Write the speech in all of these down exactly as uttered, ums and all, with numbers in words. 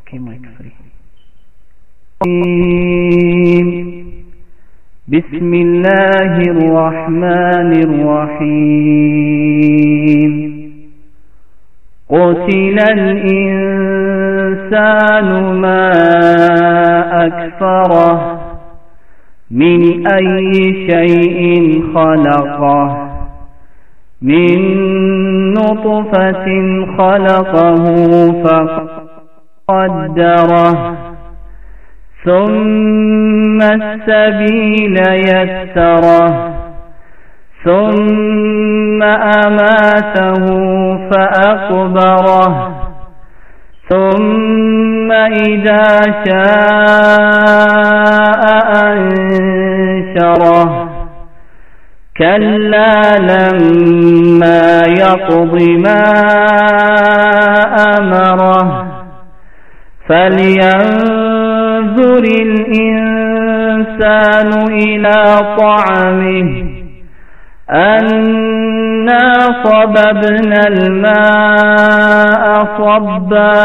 اوكي ما يكفي. بسم الله الرحمن الرحيم. قتل الإنسان ما أكفره من أي شيء خلقه من نطفة خلقه فقدره ثم السبيل يسره ثم أماته فأقبره ثم إذا شاء أنشره كلا لما يقض ما أمره فلينظر الإنسان إلى طعمه أنا صببنا الماء صبا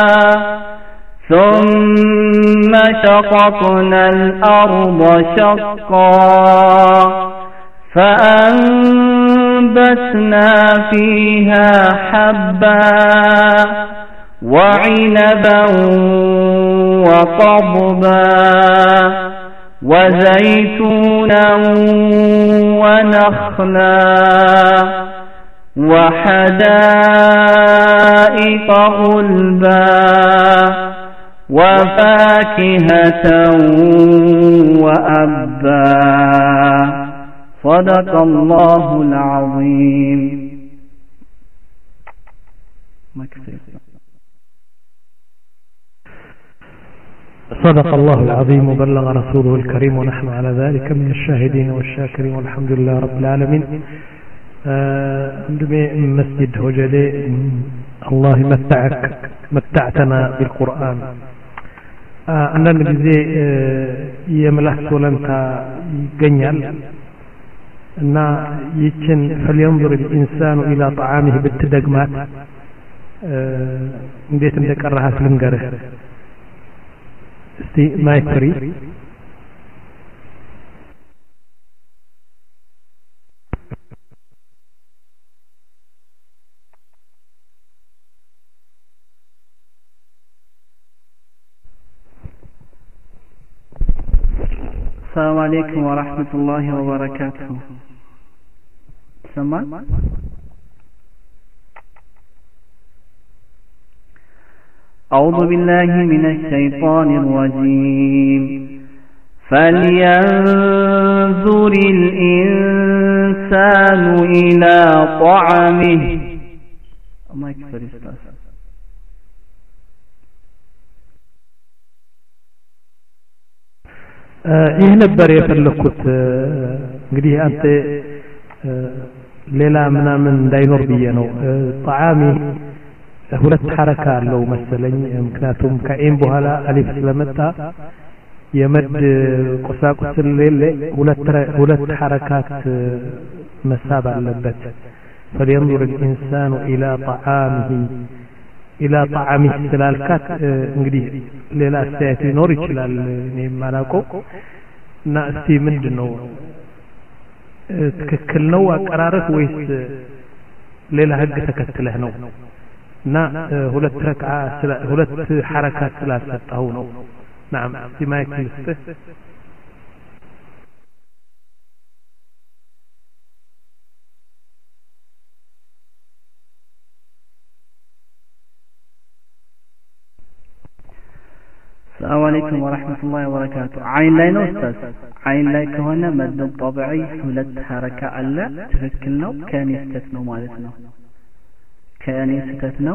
ثم شققنا الأرض شقا فأنبتنا فيها حبا وعنبا وقضبا وزيتونا ونخلا وحدائق غلبا وفاكهة وأبا. صدق الله العظيم. صدق الله العظيم وبلغ رسوله الكريم ونحن على ذلك من الشاهدين والشاكرين والحمد لله رب العالمين. عندما مسجد هجلي الله متعك متعتنا بالقرآن. عندنا ጊዜ የምላስ ወለምታ ይገኛል እና ይችን فلينظر الإنسان إلى طعامه ብትደግማት እንዴት እንደቀራሃት ልንገርህ እስቲ ማይክ ፍሪ السلام عليكم ورحمة الله وبركاته. سمع أعوذ بالله من الشيطان الرجيم. فلينظر الإنسان إلى طعمه. ما يكفر استاذ. ይህ ነበር የፈለኩት እንግዲህ አንተ ሌላ ምናምን እንዳይኖር ብዬ ነው ጣዓሚ ሁለት ሐረካ አለው መሰለኝ ምክንያቱም ከኢም በኋላ አሊፍ ስለመጣ የመድ ቁሳቁስ ስለሌለ ሁለት ሁለት ሐረካት መሳብ አለበት فلينظر الإنسان إلى طعامه إلى طعامه ስላልካት እንግዲህ ሌላ አስተያየት ሊኖር ይችላል እኔ ማላውቀው እና እስቲ ምንድነው ትክክል ነው አቀራረብ ወይስ ሌላ ህግ ተከትለህ ነው እና ሁለት ረክዓ ሁለት ሐረካት ስላልሰጠው ነው نعم እስቲ ማይክ ልስጥህ السلام عليكم ورحمة الله وبركاته. عين لا أستاذ عين لا كهنا مد طبيعي ሁለት حركة አለ ትክክል ነው ከኔ ስህተት ነው ማለት ነው ከኔ ስህተት ነው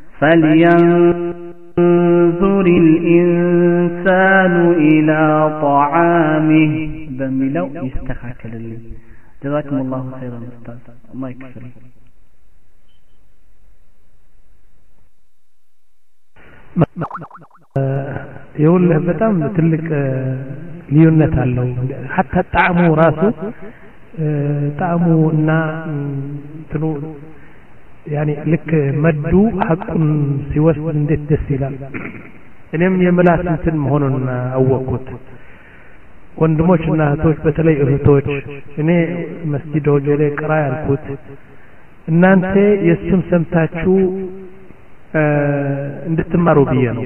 فلينظر الإنسان إلى طعامه በሚለው ይስተካከልልኝ جزاكم الله خيرا أستاذ ما يكفي يقول በጣም ትልቅ ልዩነት አለው حتى ጣዕሙ ራሱ ጣዕሙ እና እንትኑ يعني لك مدو حق سيوسد እንዴት ደስ ይላል እኔም የምላስ እንትን መሆኑን አወቅኩት። ወንድሞችና እህቶች በተለይ እህቶች እኔ መስጂድ ወጀሌ ቅራ ያልኩት እናንተ የሱን ሰምታችሁ እንድትማሩ ብዬ ነው።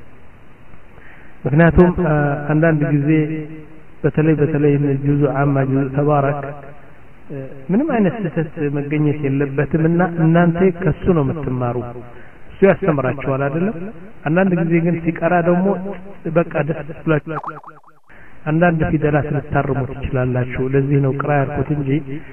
ምክንያቱም አንዳንድ ጊዜ በተለይ በተለይ ጁዙ አማ ጁዙ ተባረክ ምንም አይነት ስህተት መገኘት የለበትምና እናንተ ከሱ ነው የምትማሩ። እሱ ያስተምራችኋል አይደለም? አንዳንድ ጊዜ ግን ሲቀራ ደግሞ በቃ ደስ ብላችሁ አንዳንድ ፊደላት ልታርሙ ትችላላችሁ። ለዚህ ነው ቅራ ያልኩት እንጂ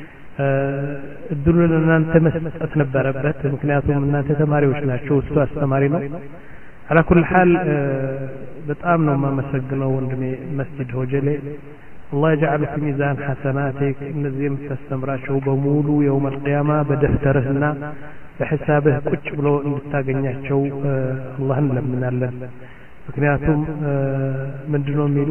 እድሉን እናንተ መስጠት ነበረበት። ምክንያቱም እናንተ ተማሪዎች ናቸው፣ እሱ አስተማሪ ነው። على كل حال በጣም ነው የማመሰግነው ወንድሜ መስጂድ ሆጀሌ። الله يجعل في ميزان حسناتك እነዚህ የምታስተምራቸው በሙሉ يوم القيامة በደፍተርህና በحسابህ ቁጭ ብሎ እንድታገኛቸው አላህን ለምናለን። ምክንያቱም ምንድነው የሚሉ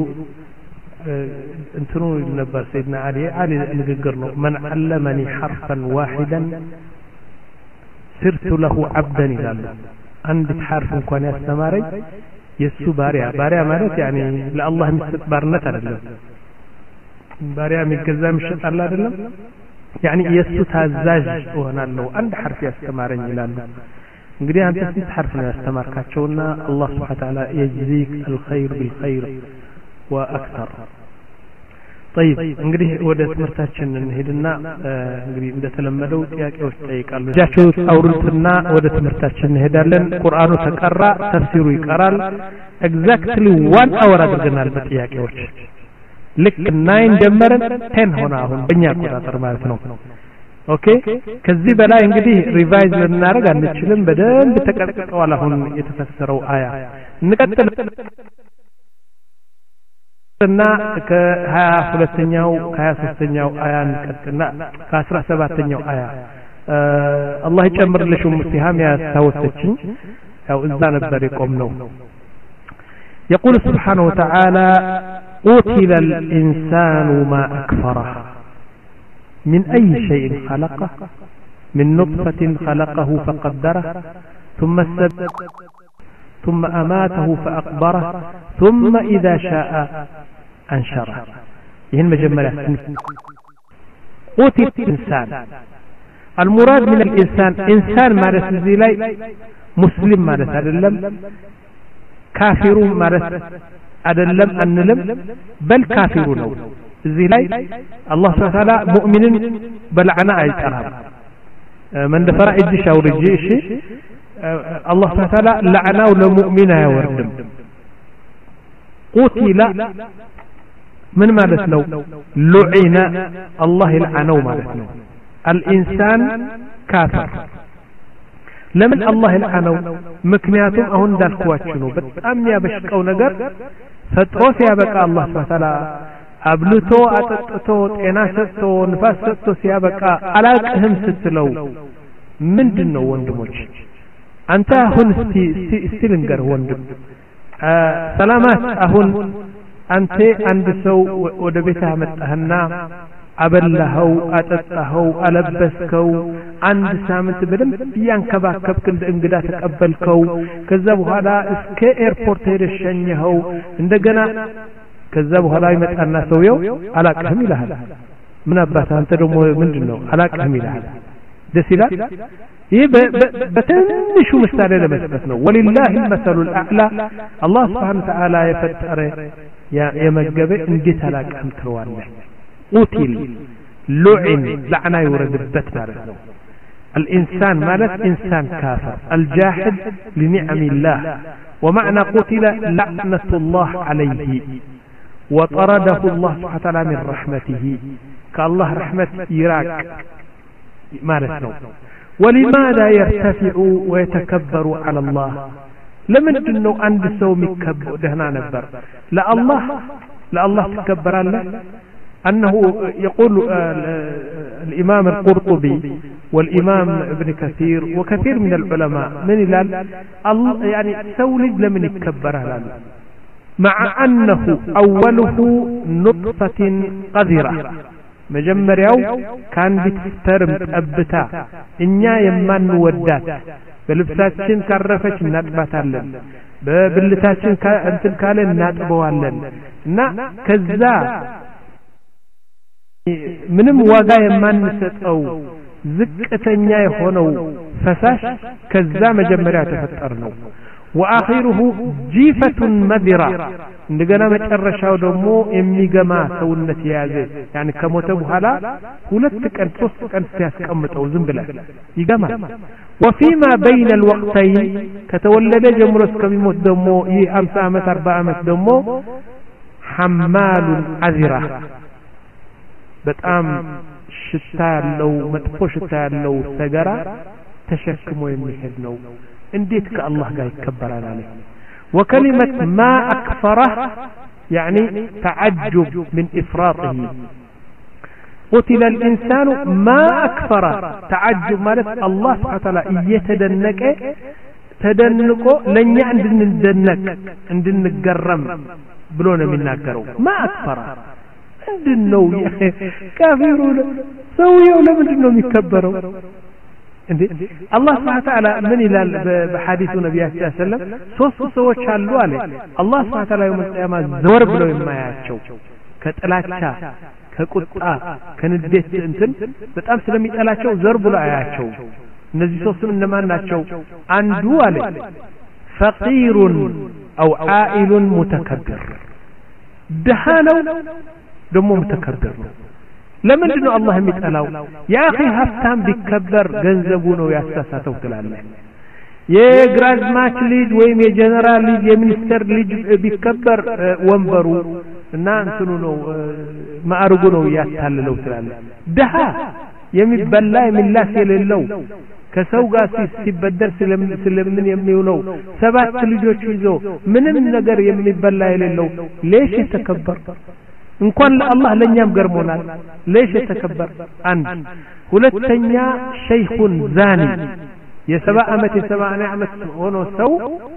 እንትኑ ነበር سيدنا علي علي ንግግር ነው من علمني حرفا واحدا صرت له عبدا ይላሉ። አንድ حرف እንኳን ያስተማረኝ የሱ ባሪያ ባሪያ ማለት ያኒ ለአላህ የሚሰጥ ባርነት አይደለም። ባሪያ የሚገዛ የሚሸጥ አለ አይደለም። ያኒ የሱ ታዛዥ ሆናለሁ አንድ حرف ያስተማረኝ ይላሉ። እንግዲህ አንተ ስንት حرف ነው ያስተማርካቸውና አላህ Subhanahu Wa Ta'ala يجزيك الخير بالخير واكثر. طيب እንግዲህ ወደ ትምህርታችን እንሄድና እንግዲህ እንደተለመደው ጥያቄዎች ጠይቃሉ። እጃችሁ አውሩትና ወደ ትምህርታችን እንሄዳለን። ቁርአኑ ተቀራ፣ ተፍሲሩ ይቀራል። ኤግዛክትሊ one hour አድርገናል በጥያቄዎች። ልክ nine ጀመረን ten ሆነ አሁን በእኛ አቆጣጠር ማለት ነው። ኦኬ ከዚህ በላይ እንግዲህ ሪቫይዝ ልናደርግ አንችልም። በደንብ ተቀጥቅጧል አሁን የተፈሰረው አያ። እንቀጥል እና ከሀያ ሁለተኛው ከሀያ ሶስተኛው አያ እንቀጥልና ከአስራ ሰባተኛው አያ አላህ ይጨምርልሽ ሙስሊሃም ያስታወሰችኝ ያው እዛ ነበር የቆምነው። يقول سبحانه وتعالى قتل الإنسان ما أكفره من أي شيء خلقه من نطفة خلقه فقدره ثم السبب ثم أماته فأقبره ثم إذا شاء أنشره. يهن مجملة قتل الإنسان. المراد من الإنسان إنسان ما رسل لي مسلم ما رسل أدلم كافر ما رسل أدلم أنلم بل كافرون زي لي الله سبحانه وتعالى مؤمن بلعنا أجرهم من دفر إدش أو رجيش الله سبحانه وتعالى لعنه لمؤمنه يوردم. قتل من مالت لو لعن الله لعنه مالت لو الإنسان كافر لمن الله لعنه مكنياتهم أهون دالكواتشنو بتأم يا بشكو نقر فتروس يا بقى الله سبحانه وتعالى أبلتو أتتو تناستو نفاستو سيابقى ألاقهم ستلو من دنو وندموش أنت هون استي استيلنجر وندم آه سلامات أهون أنت عند سو ودبيتها متهنا أبلهو أتتهو ألبسكو عند سامنت بدم بيان كبا كبكند انقدا تقبلكو كذبوا هذا اسك ايربورت يرشنيهو عندنا كذبوا هذا يمتقنا سويو على كهم لهذا من أبات أنت دمو من دنو على كهم لهذا دسيلا ይህ በትንሹ ምሳሌ ለመስጠት ነው። ወሊላሂ المثل الأعلى الله سبحانه وتعالى የፈጠረ የመገበ እንዴት አላቀም ትለዋለህ። ቁቲል ሉዒን ለዕና ይወረድበት ማለት ነው። الإنسان مالت إنسان كافر الجاحد لنعم الله ومعنى قتل لعنة الله عليه وطرده الله سبحانه وتعالى من رحمته كالله رحمة إيراك مالت نو. ولماذا يرتفع ويتكبر على الله؟ لمن انه عند سو مكبر دهنا نبر لا الله لا الله تكبر الله انه يقول الامام القرطبي والامام ابن كثير وكثير من العلماء من الال يعني سولد لمن يكبر الله مع انه اوله نطفة قذرة መጀመሪያው ካንዲት ተርም ጠብታ እኛ የማንወዳት በልብሳችን ካረፈች እናጥባታለን በብልታችን እንትን ካለ እናጥበዋለን እና ከዛ ምንም ዋጋ የማንሰጠው ዝቅተኛ የሆነው ፈሳሽ ከዛ መጀመሪያ ተፈጠር ነው واخره جيفه مذره እንደገና መጨረሻው ደግሞ የሚገማ ሰውነት ያዘ يعني ከሞተ በኋላ ሁለት ቀን ሶስት ቀን ሲያስቀምጠው ዝም ብለ ይገማ وفيما بين الوقتين ከተወለደ ጀምሮ እስከሚሞት ደግሞ ይህ ሃምሳ አመት አርባ አመት ደግሞ حمال عذره በጣም ሽታ ያለው መጥፎ ሽታ ያለው ሰገራ ተሸክሞ የሚሄድ ነው እንዴት ከአላህ ጋር ይከበራል አለ وكلمه ما اكفره يعني تعجب من افراطه قتل الانسان ما اكفره تعجب ማለት الله سبحانه وتعالى እየተደነቀ ተደንቆ ለኛ እንድንደነቅ እንድንገረም ብሎ ነው የሚናገረው ما اكفره እንድነው ካፊሩ ሰውየው ለምንድነው የሚከበረው እንዴ አላህ Subhanahu Ta'ala ምን ይላል በሐዲሱ ነብያችን ሰለላሁ ዐለይሂ ወሰለም ሶስት ሰዎች አሉ አለ አላህ Subhanahu Ta'ala የመጣያማ ዘወር ብለው የማያቸው ከጥላቻ ከቁጣ ከንዴት እንትን በጣም ስለሚጠላቸው ዘር ብሎ አያቸው እነዚህ ሶስቱም እነማን ናቸው አንዱ አለ ፈቂሩን አው ዓኢሉን ሙተከብር ደሃ ነው ደሞ ሙተከብር ነው ለምንድን ነው አላህ የሚጠላው ያ اخي ሀብታም ቢከበር ገንዘቡ ነው ያሳሳተው ትላለህ የግራዝማች ልጅ ወይም የጀነራል ልጅ የሚኒስተር ልጅ ቢከበር ወንበሩ እና እንትኑ ነው ማዕረጉ ነው ያታለለው ትላለህ ደሃ የሚበላ የሚላስ የሌለው ከሰው ጋር ሲበደር ስለምን የሚውለው ሰባት ልጆች ይዞ ምንም ነገር የሚበላ የሌለው ليش ተከበር እንኳን ለአላህ ለኛም ገርሞናል ليش ተከበር አንድ ሁለተኛ ሸይኹን ዛኒ የሰባ አመት የሰማንያ አመት ሆኖ ሰው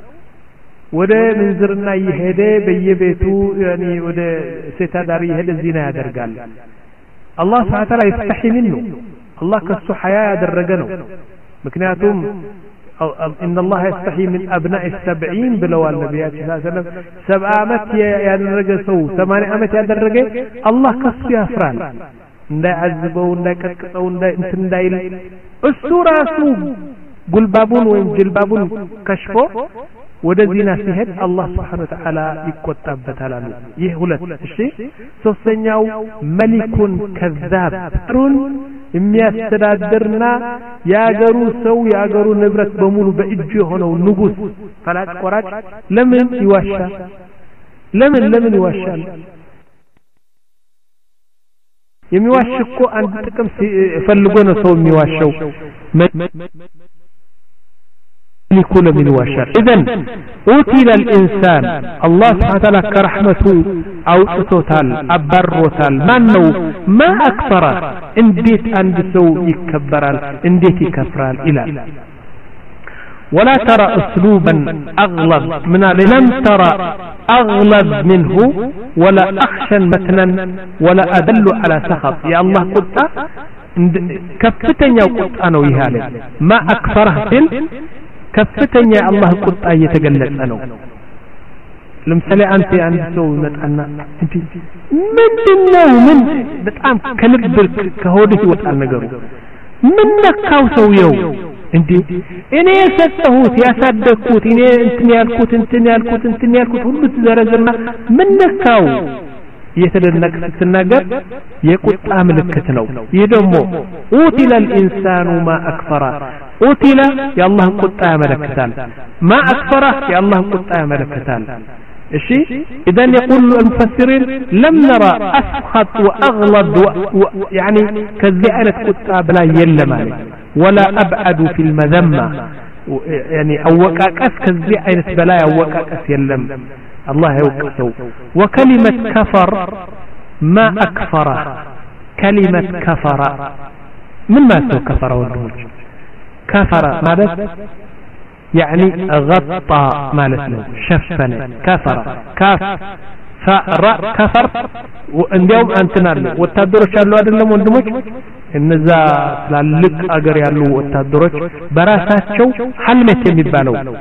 ወደ ምንዝርና ይሄደ በየቤቱ يعني ወደ ሴት አዳሪ ይሄደ ዚና ያደርጋል አላህ Subhanahu Ta'ala ይስተሒ منه አላህ ከሱ ሐያ ያደረገ ነው ምክንያቱም ان الله يستحي من ابناء السبعين بلوا النبي صلى الله عليه وسلم سبع አመት ያደረገ ሰው ሰማንያ አመት ያደረገ አላህ ከሱ ያፍራል እንዳይعذبው እንዳይቀጥቀው እንትን እንዳይል እሱ ራሱ ጉልባቡን ወይም ጅልባቡን ከሽፎ ወደ ዚና ሲሄድ አላህ Subhanahu Wa Ta'ala ይቆጣበታል አሉ ይህ ሁለት እሺ ሶስተኛው መሊኩን ከዛብ ጥሩን የሚያስተዳድርና ያገሩ ሰው ያገሩ ንብረት በሙሉ በእጁ የሆነው ንጉስ ፈላጭ ቆራጭ ለምን ይዋሻል ለምን ለምን ይዋሻል የሚዋሽኮ አንድ ጥቅም ፈልጎ ነው ሰው የሚዋሸው لكل من وشر اذن قتل الانسان الله سبحانه وتعالى كرحمته او توتال ابروتال مانو ما اكثر انديت عند سو يكبرال انديت يكفرال الى ولا ترى اسلوبا اغلب من لم ترى اغلب منه ولا اخشى متنا ولا ادل على سخط يا الله قلت كفتنيا قلت انا ويهاله ما اكثره ከፍተኛ የአላህ ቁጣ እየተገለጸ ነው ለምሳሌ አንተ አንድ ሰው መጣና እንዴ ምንድነው ምን በጣም ከልብ ከሆድህ ይወጣል ነገሩ ምን ነካው ሰውየው እንዴ እኔ የሰጠሁት ያሳደግኩት እኔ እንትን ያልኩት እንትን ያልኩት እንትን ያልኩት ሁሉ ተዘረዘና ምን ነካው የተደነቀ ስትናገር የቁጣ ምልክት ነው ይህ ደግሞ ኡቲለ الانسان ما اكفر ኡቲለ የአላህ ቁጣ ያመለክታል ما اكفر የአላህ ቁጣ ያመለክታል እሺ اذا يقول المفسرين لم نرى اسخط واغلظ يعني كذي አይነት ቁጣ بلا የለም ማለት ولا ابعد في المذمه يعني اوقاقس كذي አይነት بلا اوقاقس የለም الله يوقفه وكلمة كفر ما أكفره كلمة كفر من ما سو كفر والدوج كفر مالت يعني غطى مالت له شفن كفر كاف فر كفر وعندهم أنتنا والتدرج قالوا هذا اللي مندمج النزا للك أجر يالو والتدرج براساتشو حلمة يمبالو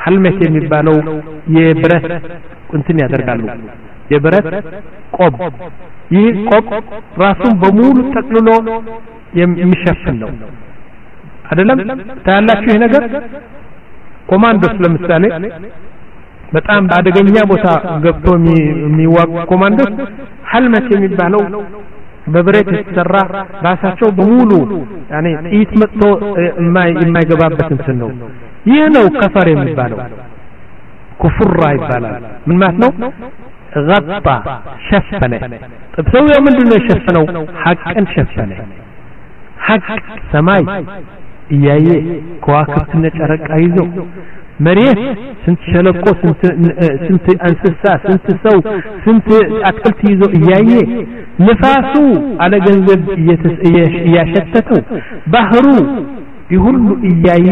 ሐልመት የሚባለው የብረት እንትን ያደርጋሉ የብረት ቆብ ይህ ቆብ ራሱን በሙሉ ጠቅልሎ የሚሸፍን ነው አይደለም ታያላችሁ ይሄ ነገር ኮማንዶስ ለምሳሌ በጣም በአደገኛ ቦታ ገብቶ የሚዋጉ ኮማንዶስ ሐልመት የሚባለው በብረት የተሰራ ራሳቸው በሙሉ ያኔ ጥይት መጥቶ የማይገባበት እንትን ነው ይሄ ነው ከፈር የሚባለው ኩፍራ ይባላል ምን ማለት ነው غطى شفنه طب سو يوم ምንድነው የሸፈነው ሐቅን ሸፈነ ሐቅ ሰማይ እያየ ከዋክብትና ጨረቃ ይዞ መሬት ስንት ሸለቆ ስንት ስንት እንስሳ ስንት ሰው ስንት አትክልት ይዞ እያየ ንፋሱ አለ ገንዘብ እያሸተተው ባህሩ ይሁሉ እያየ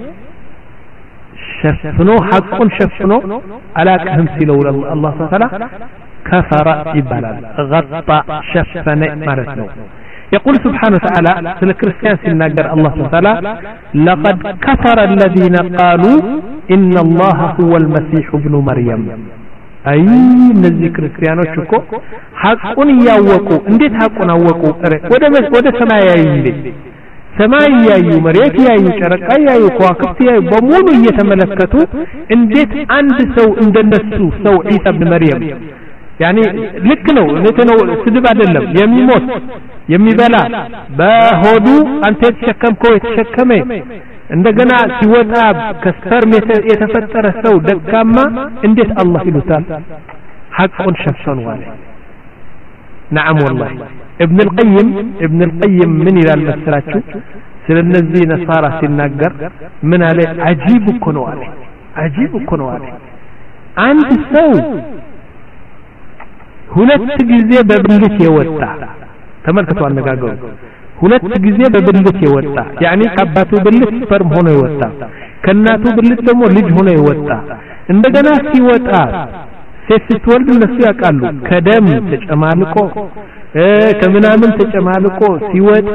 شفنو حق شفنو على كهم سيلو الله سبحانه وتعالى كفر يبالال غطى شفن مرتنو يقول سبحانه وتعالى في الكريستيان سيناجر الله سبحانه وتعالى لقد كفر الذين قالوا إن الله هو المسيح ابن مريم أي نزي كريستيانو شكو حقون ياوكو انديت حقون اوكو وده وده سمايا يندي ሰማይ ያዩ መሬት ያዩ ጨረቃ ያዩ ከዋክብት ያዩ በሙሉ እየተመለከቱ እንዴት አንድ ሰው እንደነሱ ሰው ዒሳ ኢብኑ መርየም ያኒ ልክ ነው ለተነው ስድብ አይደለም የሚሞት የሚበላ በሆዱ አንተ የተሸከምከው የተሸከመ እንደገና ሲወጣ ከስፐርም የተፈጠረ ሰው ደካማ እንዴት አላህ ይሉታል ሐቁን ሸፈኑ አለ نعم والله ابن القيم ابن القيم من إلى المسراتشو سلنزي نصارى سنناقر من عليه عجيب كنو عليه عجيب كنو عليه عند سو ሁለት ጊዜ በብልት የወጣ ተመልከቱ አነጋገሩ ሁለት ጊዜ በብልት የወጣ يعني ከአባቱ ብልት ስፐርም ሆኖ የወጣ ከእናቱ ብልት ደግሞ ልጅ ሆኖ የወጣ እንደገና ሲወጣ ሴት ስትወልድ እነሱ ያውቃሉ ከደም ተጨማልቆ ከምናምን ተጨማልቆ ሲወጣ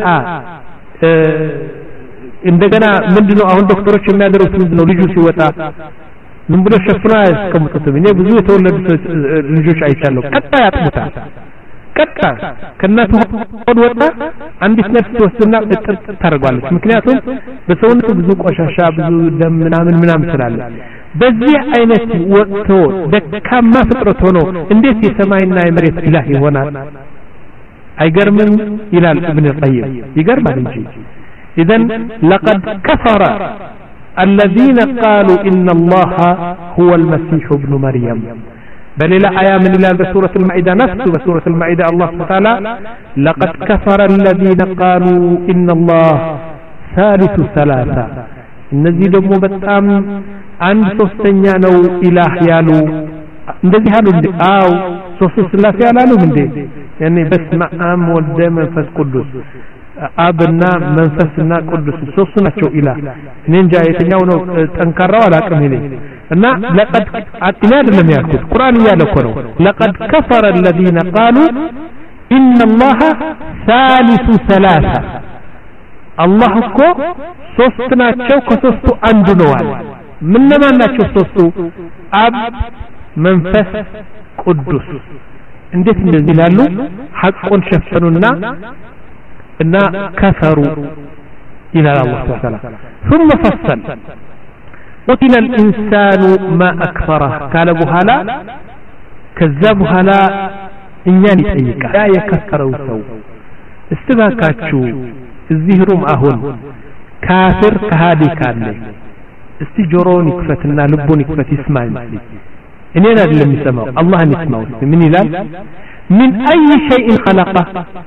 እንደገና ምንድነው አሁን ዶክተሮች የሚያደርጉት ምንድነው ልጁ ሲወጣ ምን ብሎ ሸፍና ያስቀምጡት እኔ ብዙ የተወለዱ ልጆች አይቻለሁ ቀጣ ያጥሙታል ቀጣ ከእናቱ ሆድ ወጣ አንዲት ነፍስ ወስና ጥጥር ታርጓለች ምክንያቱም በሰውነቱ ብዙ ቆሻሻ ብዙ ደም ምናምን ምናምን ስላለ በዚህ አይነት ወጥቶ ደካማ ፍጥረት ሆኖ እንዴት የሰማይና የመሬት ኢላህ ይሆናል አይገርምም ይላል ኢብኑ ቀይም ይገርማል እንጂ اذا لقد كفر الذين قالوا ان الله هو المسيح ابن مريم بل الى ايه من الى سوره المائده نفس سوره المائده الله تعالى لقد كفر الذين قالوا ان الله ثالث ثلاثه እነዚህ ደግሞ በጣም አንድ ሶስተኛ ነው ኢላህ ያሉ እንደዚህ አሉ እንዴ አው ሶስት ስላሴ ያላሉ እንዴ ያኔ በስመ አብ ወልድ መንፈስ ቅዱስ አብና መንፈስና ቅዱስ ሶስት ናቸው ኢላህ እኔ እንጃ የትኛው ነው ጠንካራው አላቅም ይሄ እና ለቀድ አጥና አይደለም ያልኩት ቁርአን እያለ እኮ ነው ለቀድ ከፈረ الذين قالوا ان الله ثالث ثلاثه الله እኮ ሶስት ናቸው ከሶስቱ አንዱ ነው አለ ምን ለማን ናቸው ሶስቱ አብ መንፈስ ቅዱስ እንዴት እንደዚህ ይላሉ ሐቁን ሸፈኑና እና ከፈሩ الى الله تعالى ثم فصل قتل الانسان ما اكفره قال በኋላ ከዛ በኋላ እኛን ይጠይቃል ያ የከፈረው ሰው እስተባካችሁ እዚህ ሩም አሁን ካፍር ከሃዲ ካለ እስቲ ጆሮውን ይክፈትና ልቡን ይክፈት ይስማኝ እኔን አይደለም የሚሰማው አላህን ይስማው ምን ይላል من اي شيء خلقه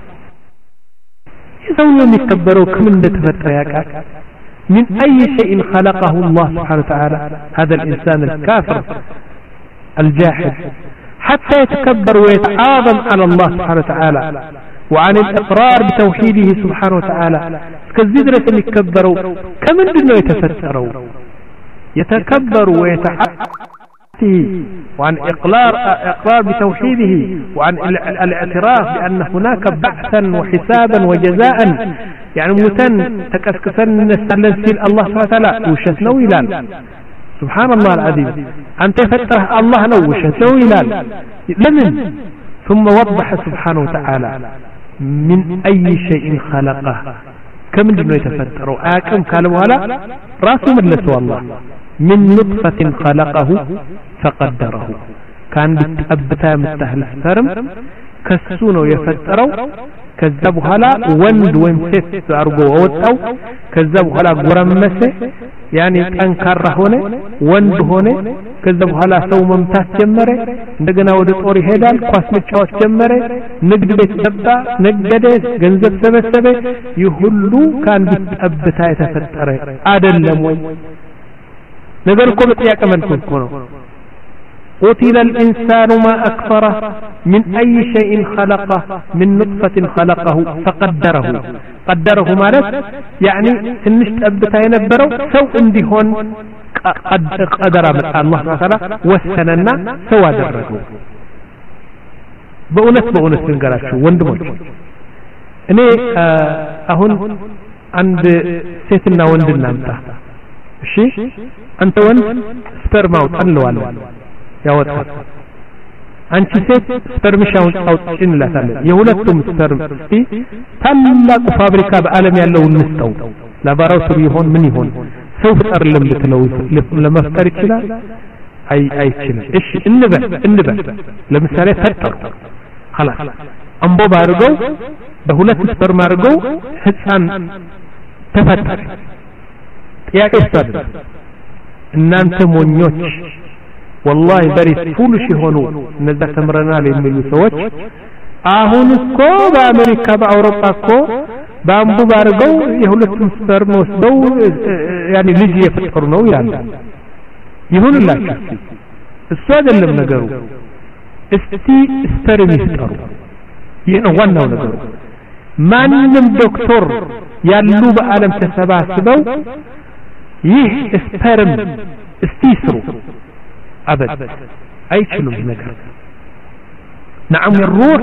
ይዘው የሚከበረው ከምን እንደተፈጠረ ያውቃል من اي شيء خلقه الله سبحانه وتعالى هذا الانسان الكافر الجاحد حتى يتكبر ويتعاظم على الله سبحانه وتعالى وعن الإقرار بتوحيده سبحانه وتعالى كالزدرة اللي يكبروا كمن دنو يتفتروا يتكبروا ويتعاطي وعن إقرار إقرار بتوحيده وعن الاعتراف بأن هناك بعثا وحسابا وجزاء يعني متن تكسكسن نستلنسل الله سبحانه وتعالى وشتنو إلال سبحان الله العظيم أنت فتره الله نوشه لو إلال لمن ثم وضح سبحانه وتعالى من أي شيء خلقه كم دنو يتفتروا آكم قالوا ولا راسه ملسوا الله من نطفة خلقه فقدره كان بتأبتا مستهل سرم كسونو يفتروا كذبوا هلا وند ومسيت أرجو أوتأو كذبوا هلا قرمسه يعني كان كره هنا وند هنا كذبوا هلا سو ممتاز جمرة نجنا ودت أوري هدال قاسم شاش جمرة نجد بتسبة نجد جنزب سبة سبة يهلو كان بتأبتا يتفتره عدل لموي نقول كم تيا كمان كنكونو قتل الإنسان ما أكفره من أي شيء خلقه من نطفة خلقه فقدره قدره مالت يعني النشت أبتا ينبرو سو اندهون قدر الله تعالى وسننا سوى درجه بأونس بأونس نقرأشو وندموش اني اهون عند سيتنا وندنا انت እሺ አንተ ወንድ ስፐርማው ጠንለዋለሁ ያወጣል አንቺ ሴት ስፐርምሻው አውጥጭን ላታለ የሁለቱም ስፐርም እስቲ ታላቁ ፋብሪካ በአለም ያለው እንስተው ላባራቶሪ ይሆን ምን ይሆን ሰው ፍጠርልም ልትለው ለመፍጠር ይችላል አይ አይችልም እሺ እንበል እንበል ለምሳሌ ፈጠሩ خلاص አንቦ ባርገው በሁለት ስፐርም አርገው ህፃን ተፈጠረ ጥያቄ ስታደ እናንተ ሞኞች والله በሪ ፉልሽ ሆኑ እነዛ ተምረናል የሚሉ ሰዎች አሁን እኮ በአሜሪካ በአውሮፓ እኮ ባምቡ ባርገው የሁለቱም ስፐርም ወስደው ያኒ ልጅ የፈጠሩ ነው ይላል ይሁንላችሁ እሱ አይደለም ነገሩ እስቲ ስፐርም ይፈጠሩ ይሄ ነው ዋናው ነገሩ ማንንም ዶክተር ያሉ በአለም ተሰባስበው ይህ ስፐርም እስቲ ይስሩ أبد أي شلون نقر نعم الروح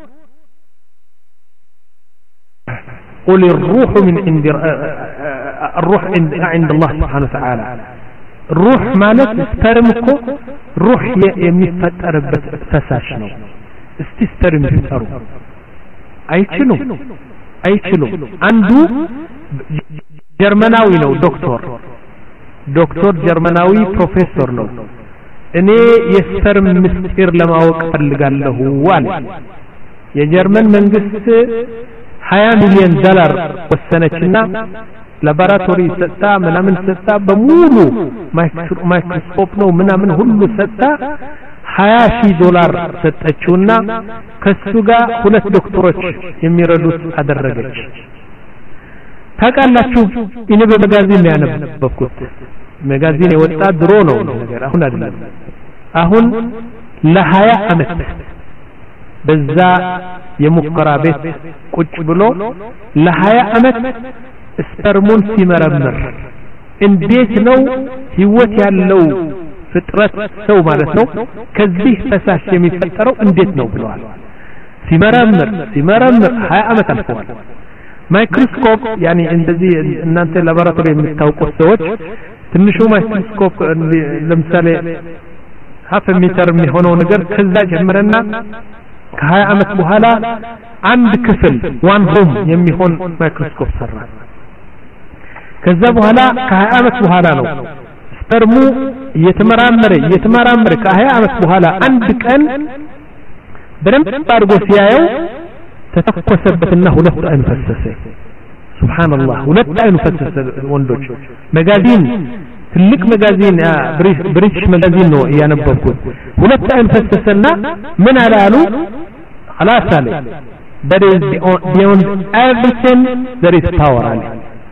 قل الروح من عند الروح عند الله سبحانه وتعالى الروح مالك استرمكو روح يمفتر بفساشنو استسترم يفترو أي شلون أي شلون عنده جرمناوي نو دكتور دكتور جرمناوي بروفيسور نو እኔ የስፐርም ምስጢር ለማወቅ ፈልጋለሁ ዋል የጀርመን መንግስት ሀያ ሚሊዮን ዶላር ወሰነችና ላቦራቶሪ ሰጣ ምናምን ሰጣ በሙሉ ማይክሮስኮፕ ነው ምናምን ሁሉ ሰጣ ሀያ ሺህ ዶላር ሰጠችውና ከሱ ጋር ሁለት ዶክተሮች የሚረዱት አደረገች ታውቃላችሁ እኔ በመጋዚን ላይ ያነበብኩት መጋዚን የወጣ ድሮ ነው ነገር አሁን አይደለም አሁን ለ20 አመት በዛ የሙከራ ቤት ቁጭ ብሎ ለ20 አመት ስፐርሙን ሲመረምር እንዴት ነው ህይወት ያለው ፍጥረት ሰው ማለት ነው ከዚህ ፈሳሽ የሚፈጠረው እንዴት ነው ብለዋል ሲመረምር ሲመረምር ሀያ አመት አልፏል ማይክሮስኮፕ ያኒ እንደዚህ እናንተ ላቦራቶሪ የምታውቁት ሰዎች ትንሹ ማይክሮስኮፕ ለምሳሌ ሀፍ ሜትር የሚሆነው ነገር ከዛ ጀምረና ከ20 አመት በኋላ አንድ ክፍል ዋን ሩም የሚሆን ማይክሮስኮፕ ሰራ ከዛ በኋላ ከ20 አመት በኋላ ነው ስፐርሙ እየተመራመረ እየተመራመረ ከ20 አመት በኋላ አንድ ቀን በደንብ አድርጎ ሲያየው ተተኮሰበትና ሁለት አይን ፈሰሰ سبحان الله ሁለት አይኑ ፈሰሰ ወንዶች መጋዚን ትልቅ መጋዚን ብሪቲሽ መጋዚን ነው ያነበብኩት ሁለት አይን ፈሰሰና ምን አላሉ خلاص አለ that is beyond everything there is power አለ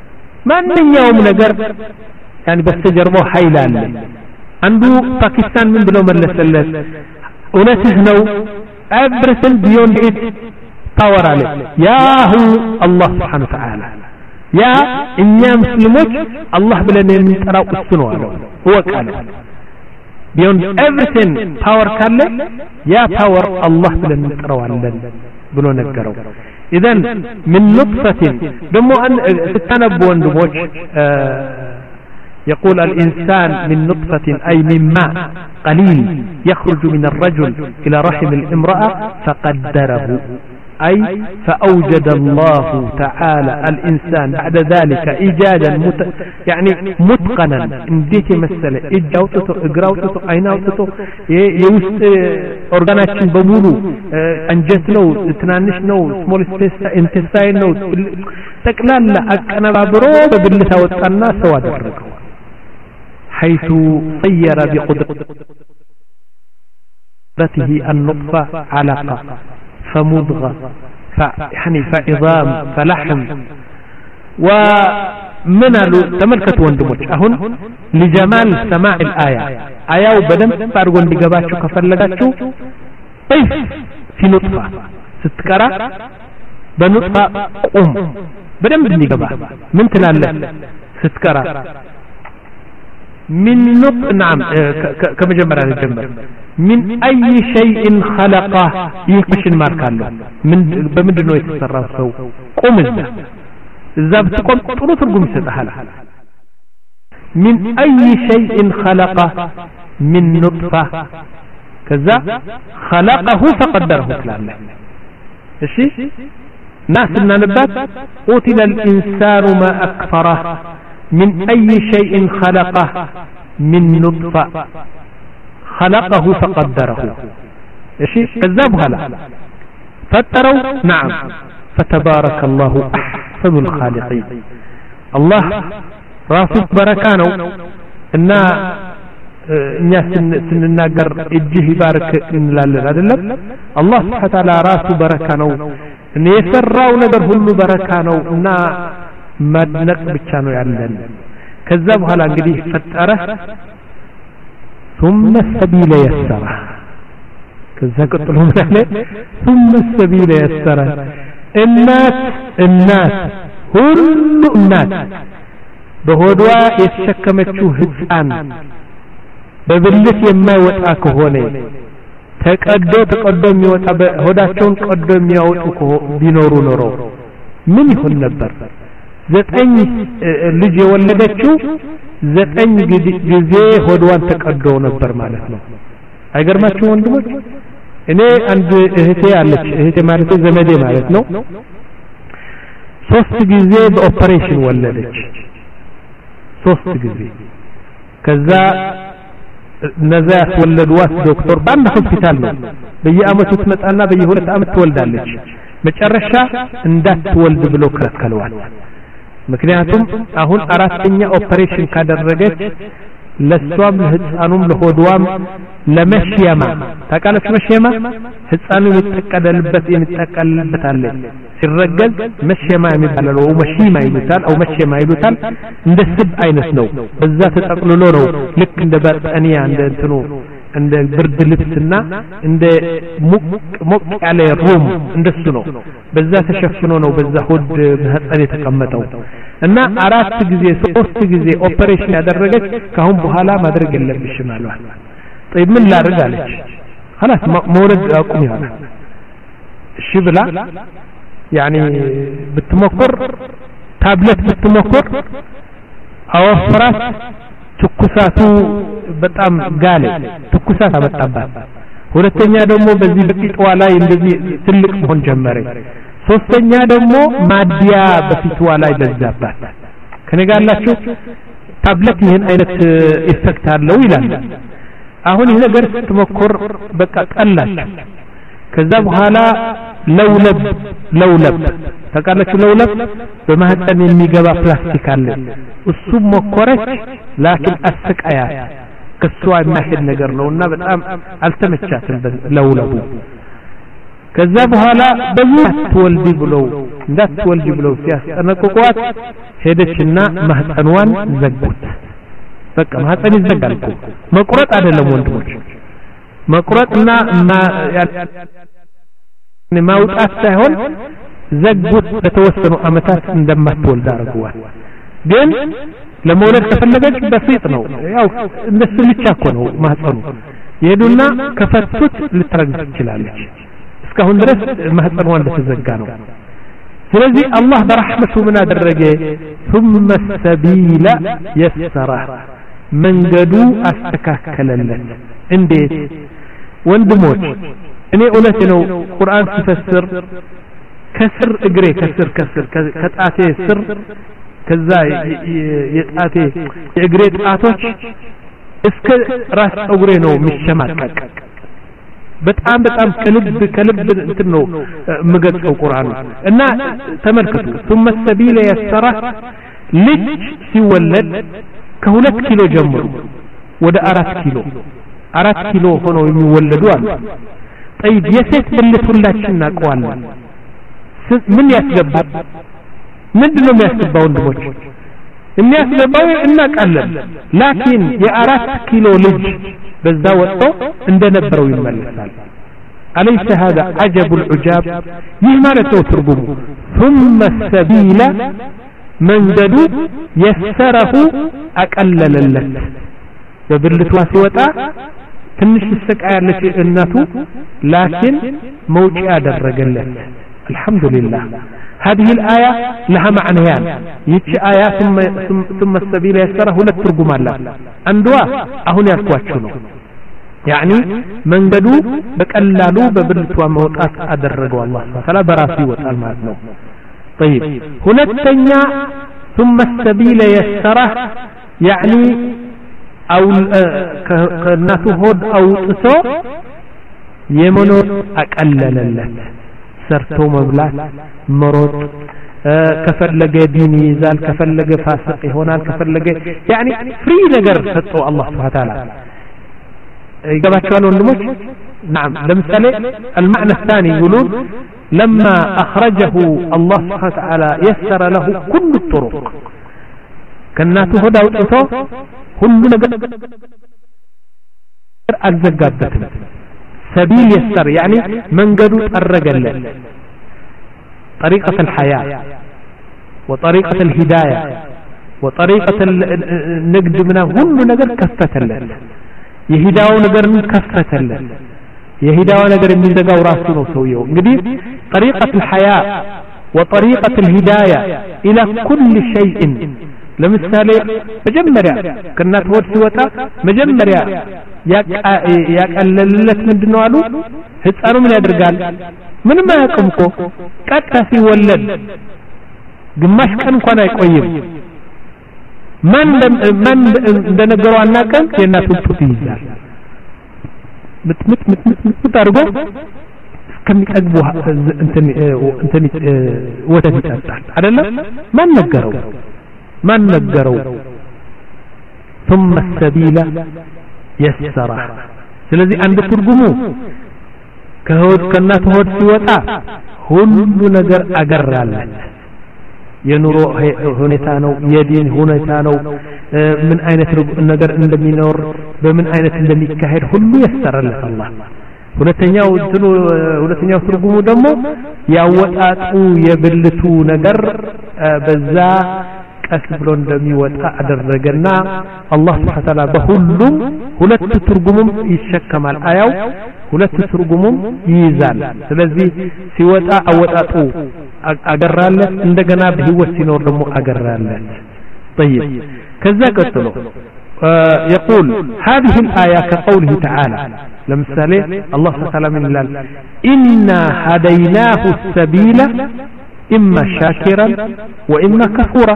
ማንኛውም ነገር يعني በስተጀርባው ኃይል አለ አንዱ ፓኪስታን ምን ብለው መለሰለት እውነትህ ነው everything beyond it power አለ ያሁ አላህ Subhanahu Wa Ta'ala ያ እኛ ሙስሊሞች አላህ ብለን የምንጠራው እሱ ነው አለው ወቃለ beyond everything power ካለ ያ power አላህ ብለን እንጠራዋለን ብሎ ነገረው ኢዘን ምን نطفة ደሞ ስታነቡ ወንድሞች يقول الإنسان من نطفة أي من ماء قليل يخرج من الرجل إلى رحم الامرأة فقدره أي فأوجد الله تعالى الإنسان بعد ذلك إيجادا مت... يعني متقنا انديت مسألة إجاوتته إقراوتته أيناوتته يوست أورغاناتشن بمولو أنجتنو تنانشنو سمول انتستاينو تكلال أنا بابرو ببلتا وطنا سواد الرقو حيث صير بقدرته النطفة علقة فمضغة ف يعني فعظام فلحم ومن تملكت وندمج أهون لجمال سماع الآية آية وبدم فارغون بجباتشو كفلقاتشو طيف في نطفة ستكرا بنطفة قم بدم بدني جبا من تلالة ستكرا من نط نعم كما جمر هذا الجمر من أي شيء خلقه يكمشن ماركالو من بمدنو يتصرف سو قم الزا الزا بتقوم طولو ترقم ستحال من أي شيء خلقه من نطفة كذا خلقه فقدره كلام إيش ناس النبات قتل الإنسان ما أكفره من أي شيء خلقه من نطفة خلقه فقدره إيش كذاب هلا فتروا نعم فتبارك الله أحسن الخالقين الله راسك بركانه إن الناس سنناقر إجيه بارك إن لا لا الله سبحانه وتعالى راسه بركانه إن يسرّوا ندر هلو بركانه إن مدنك بتشانو يعلن كذاب هلا انجدي فتره ثم السبيل يسره كذا قلتلهم ثم السبيل يسره الناس الناس كل الناس بهدوى يتشكمتشو هزان ببلت يما يوطا كهونه تقدو تقدو يوطا بهداچون قدو يوطو بينورو نورو من يكون نبر ዘጠኝ ልጅ የወለደችው ዘጠኝ ጊዜ ሆድዋን ተቀደው ነበር ማለት ነው አይገርማችሁ ወንድሞች እኔ አንድ እህቴ አለች እህቴ ማለት ዘመዴ ማለት ነው ሶስት ጊዜ በኦፕሬሽን ወለደች ሶስት ጊዜ ከዛ ነዛ ያስወለዱዋት ዶክተር ባንድ ሆስፒታል ነው በየአመቱ ትመጣና በየሁለት አመት ትወልዳለች መጨረሻ እንዳትወልድ ብሎ ከለከለዋል ምክንያቱም አሁን አራተኛ ኦፕሬሽን ካደረገች ለሷም ለህፃኑም ለሆድዋም ለመሽየማ ታቃለች መሽየማ ህፃኑ ይተቀደልበት የሚተቀልበት አለ ሲረገዝ መሽየማ የሚባለው ነው መሽየማ ይሉታል او መሽየማ ይሉታል እንደ ስብ አይነት ነው በዛ ተጠቅልሎ ነው ልክ እንደ በርጠኒያ እንደ እንትኑ እንደ ብርድ ልብስና እንደ ሙቅ ሙቅ ያለ ሩም እንደሱ ነው በዛ ተሸፍኖ ነው በዛ ሆድ በህፃን የተቀመጠው እና አራት ጊዜ ሶስት ጊዜ ኦፕሬሽን ያደረገች ካሁን በኋላ ማድረግ የለብሽም አሏት طيب ምን ላድርግ አለች خلاص መውለድ አቁም ይላል እሺ ብላ يعني بتمكر ታብሌት بتمكر አወፍራት ትኩሳቱ በጣም ጋለ ትኩሳት አመጣባት ሁለተኛ ደግሞ በዚህ በቂጧ ላይ እንደዚህ ትልቅ መሆን ጀመረ ሶስተኛ ደግሞ ማዲያ በፊቷ ላይ በዛባት ከነጋላችሁ ታብሌት ይሄን አይነት ኢፌክት አለው ይላል አሁን ይሄ ነገር ስትሞክር በቃ ቀላችሁ ከዛ በኋላ ለውለብ ለውለብ ተቃለችሁ ለውለብ በማህፀን የሚገባ ፕላስቲክ አለ እሱ ሞከረች ላኪን አስቀያት ከሷ የማይሄድ ነገር ነውና በጣም አልተመቻትም ለውለቡ ከዛ በኋላ በማትወልዲ ብለው እንዳትወልዲ ብለው ሲያስጠነቅቋት ሄደችና ማህፀንዋን ዘጉት በቃ ማህፀን ይዘጋል መቁረጥ አይደለም ወንድሞች መቁረጥና ማውጣት ሳይሆን ዘጉት በተወሰኑ አመታት እንደማትወልድ አርገዋል ግን ለመውለድ ከፈለገች በፊት ነው ያው እንደሱ ብቻ እኮ ነው ማህፀኑ ይሄዱና ከፈቱት ልትረግዝ ትችላለች እስካሁን ድረስ ማህፀኗ እንደተዘጋ ነው ስለዚህ አላህ በረህመቱ ምን አደረገ ثم السبيل يسره መንገዱ አስተካከለለት እንዴት ወንድሞች እኔ እውነት ነው ቁርአን ሲፈስር ከስር እግሬ ከስር ከስር ከጣቴ ስር ከዛ የጣቴ የእግሬ ጣቶች እስከ ራስ ጸጉሬ ነው የሚሸማቀቅ በጣም በጣም ከልብ ከልብ እንትን ነው መገጽው ቁርአን እና ተመልከቱ ثم السبيل يسره ልጅ ሲወለድ ከሁለት ኪሎ ጀምሮ ወደ አራት ኪሎ አራት ኪሎ ሆኖ የሚወለዱ አሉ طيب የሴት ብልት ሁላችን እናውቀዋለን ምን ያስገባል ምንድነው የሚያስገባው ወንድሞች የሚያስገባው እናውቃለን ላኪን የአራት ኪሎ ልጅ በዛ ወጥቶ እንደነበረው ይመለሳል أليس هذا عجب العجاب يهمالته ترجمه ثم السبيل من جدو يسره أقلل لك ببلتوا سوتا ትንሽ ተሰቃያለች እናቱ لكن موجي አደረገለት الحمد لله هذه الآية لها معنيان يتش آية ثم, ثم السبيل يسره ሁለት ትርጉም አላት አንዷ አሁን ያልኳችሁ ነው يعني መንገዱ በቀላሉ በብልቷ መውጣት አደረገው አላህ ተዓላ በራሱ ይወጣል ማለት ነው طيب ሁለተኛ ثم السبيل يسره يعني أو كناቱ ሆድ አውጥቶ የመኖር አቀለለለት ሰርቶ መብላት መሮጥ ከፈለገ ዲን ይዛል ከፈለገ ፋሲቅ ይሆናል ከፈለገ يعني ፍሪ ነገር ሰጠው አላህ Subhanahu Wa Ta'ala يجبتشوال ونموش نعم لمثالي المعنى الثاني يقولون لما أخرجه الله سبحانه وتعالى يسر له كل الطرق كناته هدى وطفو كل نقر الزقابة سبيل يسر يعني من قدو الرجل طريقة الحياة وطريقة الهداية وطريقة النقد منها كل نقر كفة الله የሂዳው ነገር ከፈተለት የሂዳው ነገር የሚዘጋው ራሱ ነው ሰውየው እንግዲህ طريقة الحياة وطريقة الهداية إلى كل شيء ለምሳሌ መጀመሪያ ከናት ወድ ሲወጣ መጀመሪያ ያቀለለለት ምንድነው አሉ ህፃኑ ምን ያደርጋል ምንም አያውቅም እኮ ቀጥታ ሲወለድ ግማሽ ቀን እንኳን አይቆይም ማን ማን እንደነገረው አናቀም የናቱን ጡት ይይዛል ምትምት ምትምት ምት አድርጎ ከሚጠግቡ እንትን እንትን ወተት ይጠጣል አይደለም ማን ነገረው ማን ነገረው ثم السبيل يسره ስለዚህ አንድ ትርጉሙ ከሆድ ከናቱ ሆድ ሲወጣ ሁሉ ነገር አገራለት የኑሮ ሁኔታ ነው የዲን ሁኔታ ነው ምን አይነት ነገር እንደሚኖር በምን አይነት እንደሚካሄድ ሁሉ ያሰራለት አላህ ሁለተኛው እንትኑ ሁለተኛው ትርጉሙ ደግሞ ያወጣጡ የብልቱ ነገር በዛ ቀስ ብሎ እንደሚወጣ አደረገና አላህ Subhanahu Wa Ta'ala በሁሉም ሁለት ትርጉሙም ይሸከማል አያው ሁለት ትርጉሙም ይይዛል ስለዚህ ሲወጣ አወጣጡ አገራለት እንደገና በህይወት ሲኖር ደግሞ አገራለት طيب كذا قتلوا يقول هذه الآية كقوله تعالى لمثاله الله سبحانه وتعالى من الله إنا هديناه السبيل إما شاكرا وإما كفورا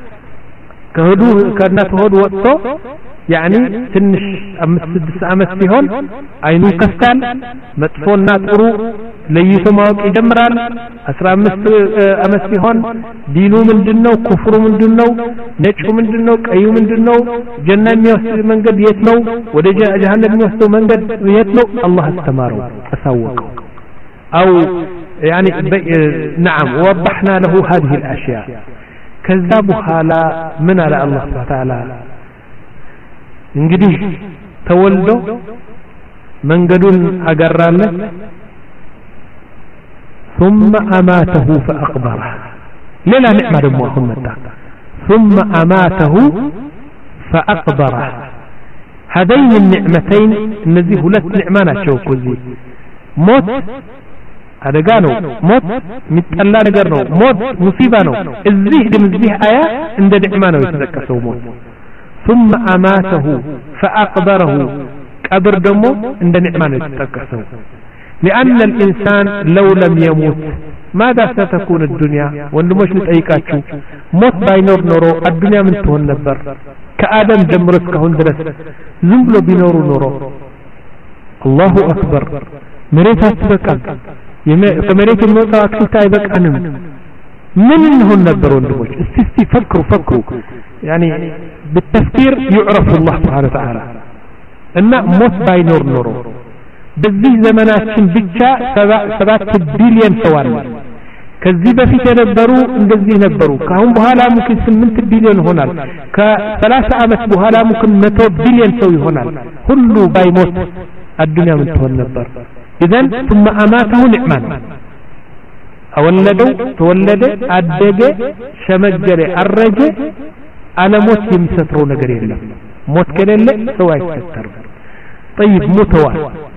كهدو كانت هود وقته يعني تنش أمس سدس أمس فيهن عينو كفتال مدفون طرو ليسو ماوك يدمرال أسرى أمس أمس فيهن دينو من دنو كفرو من دنو نجحو من دنو كأيو من دنو جنة ميوست من قد يتنو ودجا جهنم ميوستو من قد يتنو الله استمارو أسوكو أو يعني نعم ووضحنا له هذه الأشياء كذبها لا من على الله سبحانه وتعالى እንግዲህ ተወልዶ መንገዱን አገራለት ثم أماته فأقبره ሌላ ንዕማ ደግሞ አሁን መጣ ثم أماته فأقبره هذين النعمتين እነዚህ ሁለት ንዕማ ናቸው እዚህ ሞት አደጋ ነው ሞት የሚጠላ ነገር ነው ሞት ሙሲባ ነው እዚህ ግን እዚህ አያ እንደ ኒዕማ ነው የተጠቀሰው ሞት ثم اماته فاقبره قبر ደግሞ እንደ ኒዕማ ነው የተጠቀሰው لان الانسان لو لم يموت ماذا ستكون الدنيا ወንድሞች ልጠይቃችሁ ሞት ባይኖር ኖሮ አዱንያ ምን ትሆን ነበር ከአደም ጀምሮ እስካሁን ድረስ ዝም ብሎ ቢኖሩ ኖሮ الله اكبر መሬት አትበቃም ከመሬት የሚወጣው አክሲታ አይበቃንም ምን እንሆን ነበር ወንድሞች እስቲ እስቲ ፈክሩ ፈክሩ يعني بالتفكير يعرف الله سبحانه وتعالى እና ሞት ባይኖር ኖሮ በዚህ ዘመናችን ብቻ ሰባት ቢሊዮን ሰው አለ ከዚህ በፊት የነበሩ እንደዚህ ነበሩ ካሁን በኋላ ሙክን ስምንት ቢሊዮን ይሆናል ከ30 አመት በኋላ ሙክን መቶ ቢሊዮን ሰው ይሆናል ሁሉ ባይሞት الدنيا ምን ትሆን ነበር إذن ثم أماته نعما أولده تولده أدده شمجره أرجه على موت يمسترون قريب له موت كليل سوى يستر طيب متوال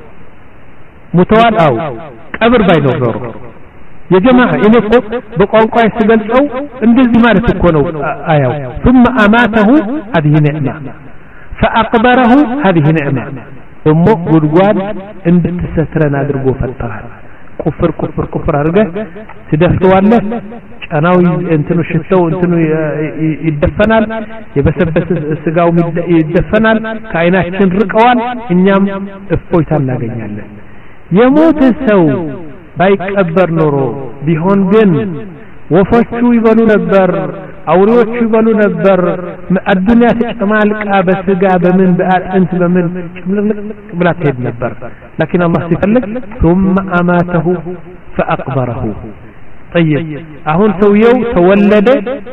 متوال أو قبر بين الرور يا جماعة إنه بقول قايس تقلت أو اندزي ما تكونوا آيو ثم أماته هذه نعمة فأقبره هذه نعمة ثم ጉድጓድ እንድትሰትረን አድርጎ ፈጠራል ቁፍር ቁፍር ቁፍር አድርገ ትደፍተዋለህ ጫናው እንትኑ ሽተው እንትኑ ይደፈናል የበሰበሰ ስጋው ይደፈናል ከአይናችን ርቀዋል እኛም እፎይታ እናገኛለን የሞተ ሰው ባይቀበር ኖሮ ቢሆን ግን ወፎቹ ይበሉ ነበር አውሬዎቹ ይበሉ ነበር አዱንያ ተጨማልቃ በስጋ በምን በአጥንት በምን ብላ ትሄድ ነበር لكن الله ሲፈልግ ثم اماته فاقبره طيب አሁን ሰውየው ተወለደ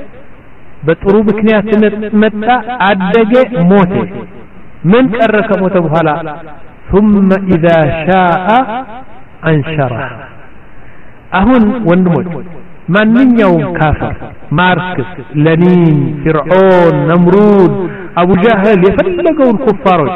በጥሩ ምክንያት መጣ አደገ ሞተ ምን ቀረ ከሞተ በኋላ ثم اذا شاء انشره አሁን ወንድሞች ማንኛውም ካፍር ማርክስ ለኒን ፍርዖን ነምሩድ አቡ ጀህል የፈለገውን ኩፋሮች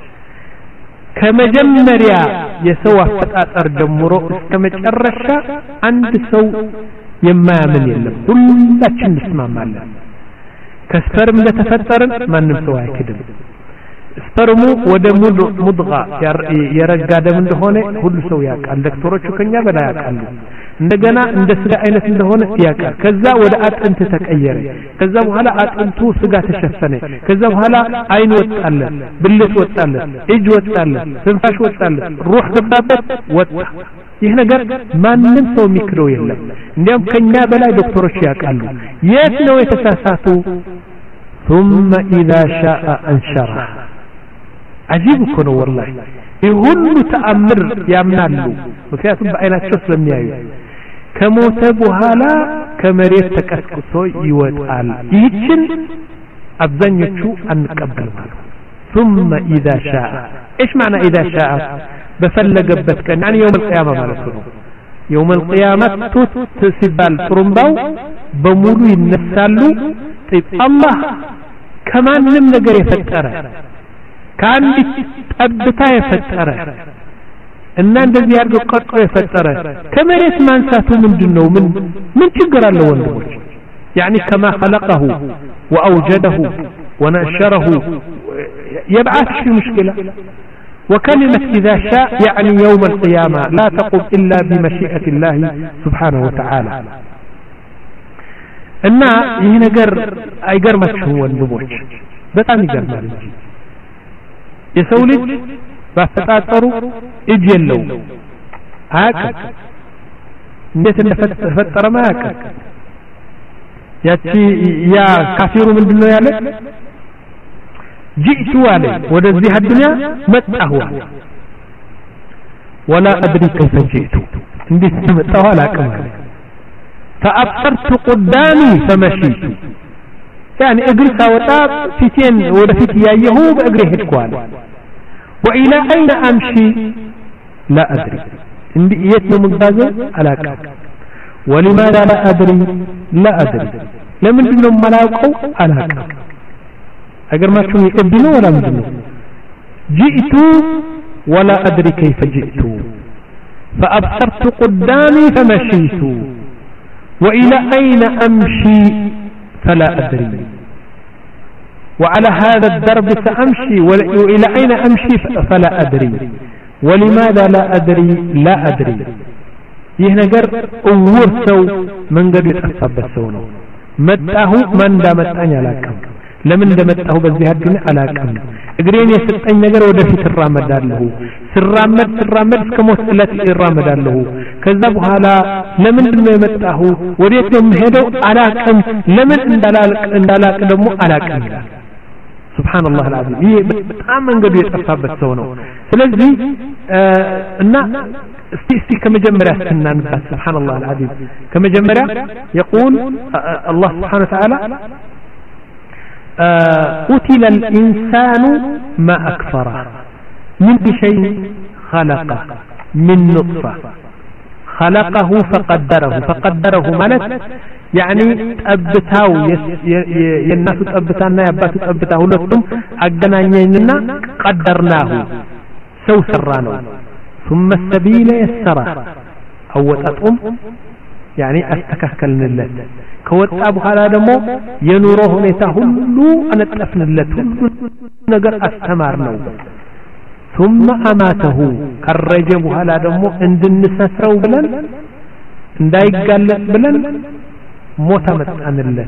ከመጀመሪያ የሰው አፈጣጠር ጀምሮ እስከ መጨረሻ አንድ ሰው የማያምን የለም ሁላችን እንስማማለን ከስፐርም ለተፈጠረን ማንም ሰው አይክድም ስፐርሙ ወደ ሙድጋ የረጋ ደም እንደሆነ ሁሉ ሰው ያውቃል ዶክተሮቹ ከኛ በላይ ያውቃሉ እንደገና እንደ ስጋ አይነት እንደሆነ ያውቃል ከዛ ወደ አጥንት ተቀየረ ከዛ በኋላ አጥንቱ ስጋ ተሸፈነ ከዛ በኋላ አይን ወጣለ ብልት ወጣለ እጅ ወጣለ ትንፋሽ ወጣለ ሩህ ገባበት ወጣ ይህ ነገር ማንም ሰው የሚክደው የለም እንዲያም ከኛ በላይ ዶክተሮች ያውቃሉ የት ነው የተሳሳቱ ثم اذا شاء انشره عجيب እኮ ነው والله ይሁሉ ተአምር ያምናሉ ምክንያቱም በአይናቸው ስለሚያዩ ከሞተ በኋላ ከመሬት ተቀስቅሶ ይወጣል ይህችን አብዛኞቹ አንቀበልም ثم اذا شاء ايش معنى اذا شاء በፈለገበት ቀን يعني يوم القيامه ማለት ነው يوم القيامه تسبال ጥሩምባው በሙሉ ይነሳሉ الله ከማንም ነገር የፈጠረ ካንዲ ጠብታ የፈጠረ እና እንደዚህ ያርገው ቀርቆ የፈጠረ ከመሬት ማንሳቱ ምንድነው ምን ምን ችግር አለው ወንድሞች يعني كما خلقه واوجده ونشره يبعث في مشكله وكلمه اذا شاء يعني يوم القيامه لا تقوم الا بمشيئه الله سبحانه وتعالى እና ይሄ ነገር አይገርማችሁም ወንድሞች በጣም ይገርማል እንጂ የሰው ልጅ ባፈጣጠሩ እጅ የለው አያውቅም እንዴት እንደተፈጠረ ማያውቅም ያቺ ያ ካፊሩ ምንድነው ያለ ጂቱ አለ ወደዚህ አዱንያ መጣሁ ولا ادري كيف جئت እንዴት መጣሁ አላውቅም فأبصرت قدامي فمشيت يعني اجري ساوطا فيتين ودفيت يايهو باجري هدكوال والى اين امشي لا ادري عندي يت ነው መጓዘው አላውቅም ولماذا لا ادري لا ادري ለምን ነው ማላውቀው አላውቅም አገርማችሁ ይቀድ ነው ወላ ምንድነው جئت ولا ادري كيف جئت فأبصرت قدامي فمشيت وإلى أين أمشي فلا أدري وعلى هذا الدرب سأمشي وإلى أين أمشي فلا أدري ولماذا لا أدري لا أدري ይህ ነገር እውር ሰው መንገዱ የጠፋበት ሰው ነው መጣሁ ማን እንዳመጣኝ አላውቅም ለምን እንደመጣሁ በዚህ አዱን አላውቅም እግሬን የሰጠኝ ነገር ወደፊት እራመዳለሁ ስራመድ ስራመድ እስከ ሞት ዕለት እራመዳለሁ ከዛ በኋላ ለምን ነው የመጣሁ ወዴት ነው የምሄደው አላውቅም ለምን እንዳላልቅ እንዳላቅ ደግሞ አላውቅም سبحان الله العظيم ይሄ በጣም መንገዱ የጠፋበት ሰው ነው ስለዚህ እና እስቲ እስቲ ከመጀመሪያ ስናንባት سبحان الله العظيم ከመጀመሪያ يقول الله سبحانه وتعالى قتل الإنسان ما أكفره من شيء خلقه من نطفة خلقه فقدره فقدره مالت يعني تأبتاو يناس تأبتانا يباتو تأبتاه لكم أقنانينا قدرناه سو سرانو ثم السبيل يسره أو تأتم يعني أستكهكلن الله كوت أبو هذا دمو ينوره نيتهلو أنا تلفن الله نقر أستمارنو ثم أماته كالرجب هذا دمو عند النسسرو بلن اندايق قالت بلن موتمت عن الله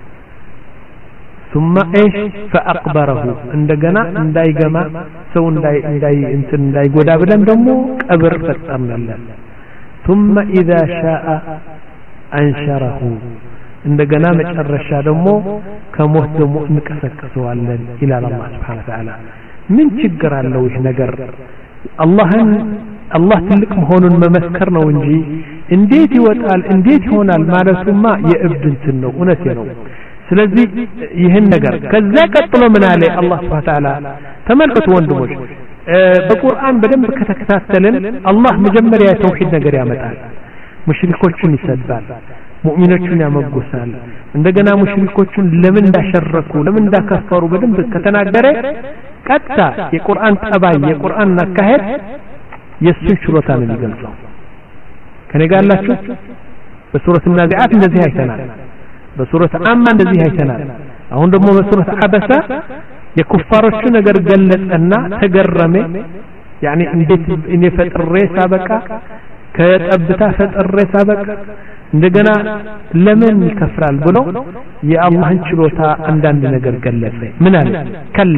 ثم ايش فأقبره عندنا انداي قما سو انداي انداي انتن انداي قدا بلن دمو قبر فترنا الله ثم إذا شاء أنشره عندنا مجرشا دمو كموت دمو انكسكسوا الله إلى الله سبحانه وتعالى من شجر الله نجر الله الله تلك مهون ممسكرنا ونجي انديت وتقال انديت هنا المعنى ما يأبدن سنو ونسينو ስለዚህ ይሄን ነገር ከዛ ቀጥሎ ምን አለ አላህ Subhanahu Wa Ta'ala ተመልከቱ ወንድሞች በቁርአን በደንብ ከተከታተልን አላህ መጀመሪያ ተውሂድ ነገር ያመጣል ሙሽሪኮችን ይሰድባል ሙእሚኖችን ያመጉሳል እንደገና ሙሽሪኮችን ለምን እንዳሸረኩ ለምን እንዳከፈሩ በደንብ ከተናገረ ቀጥታ የቁርአን ጠባይ የቁርአን አካሄድ የሱን ችሎታ ነው የሚገልጸው ከኔ ጋር አላችሁ በሱረት النازعات እንደዚህ አይተናል በሱረት አማ እንደዚህ አይተናል አሁን ደግሞ በሱረት አበሳ የኩፋሮቹ ነገር ገለጸና ተገረመ ያኒ እንዴት እኔ ፈጥሬ ሳበቃ ከጠብታ ፈጥሬ ሳበቃ እንደገና ለምን ይከፍራል ብሎ የአላህን ችሎታ አንዳንድ ነገር ገለጸ ምን አለ ከላ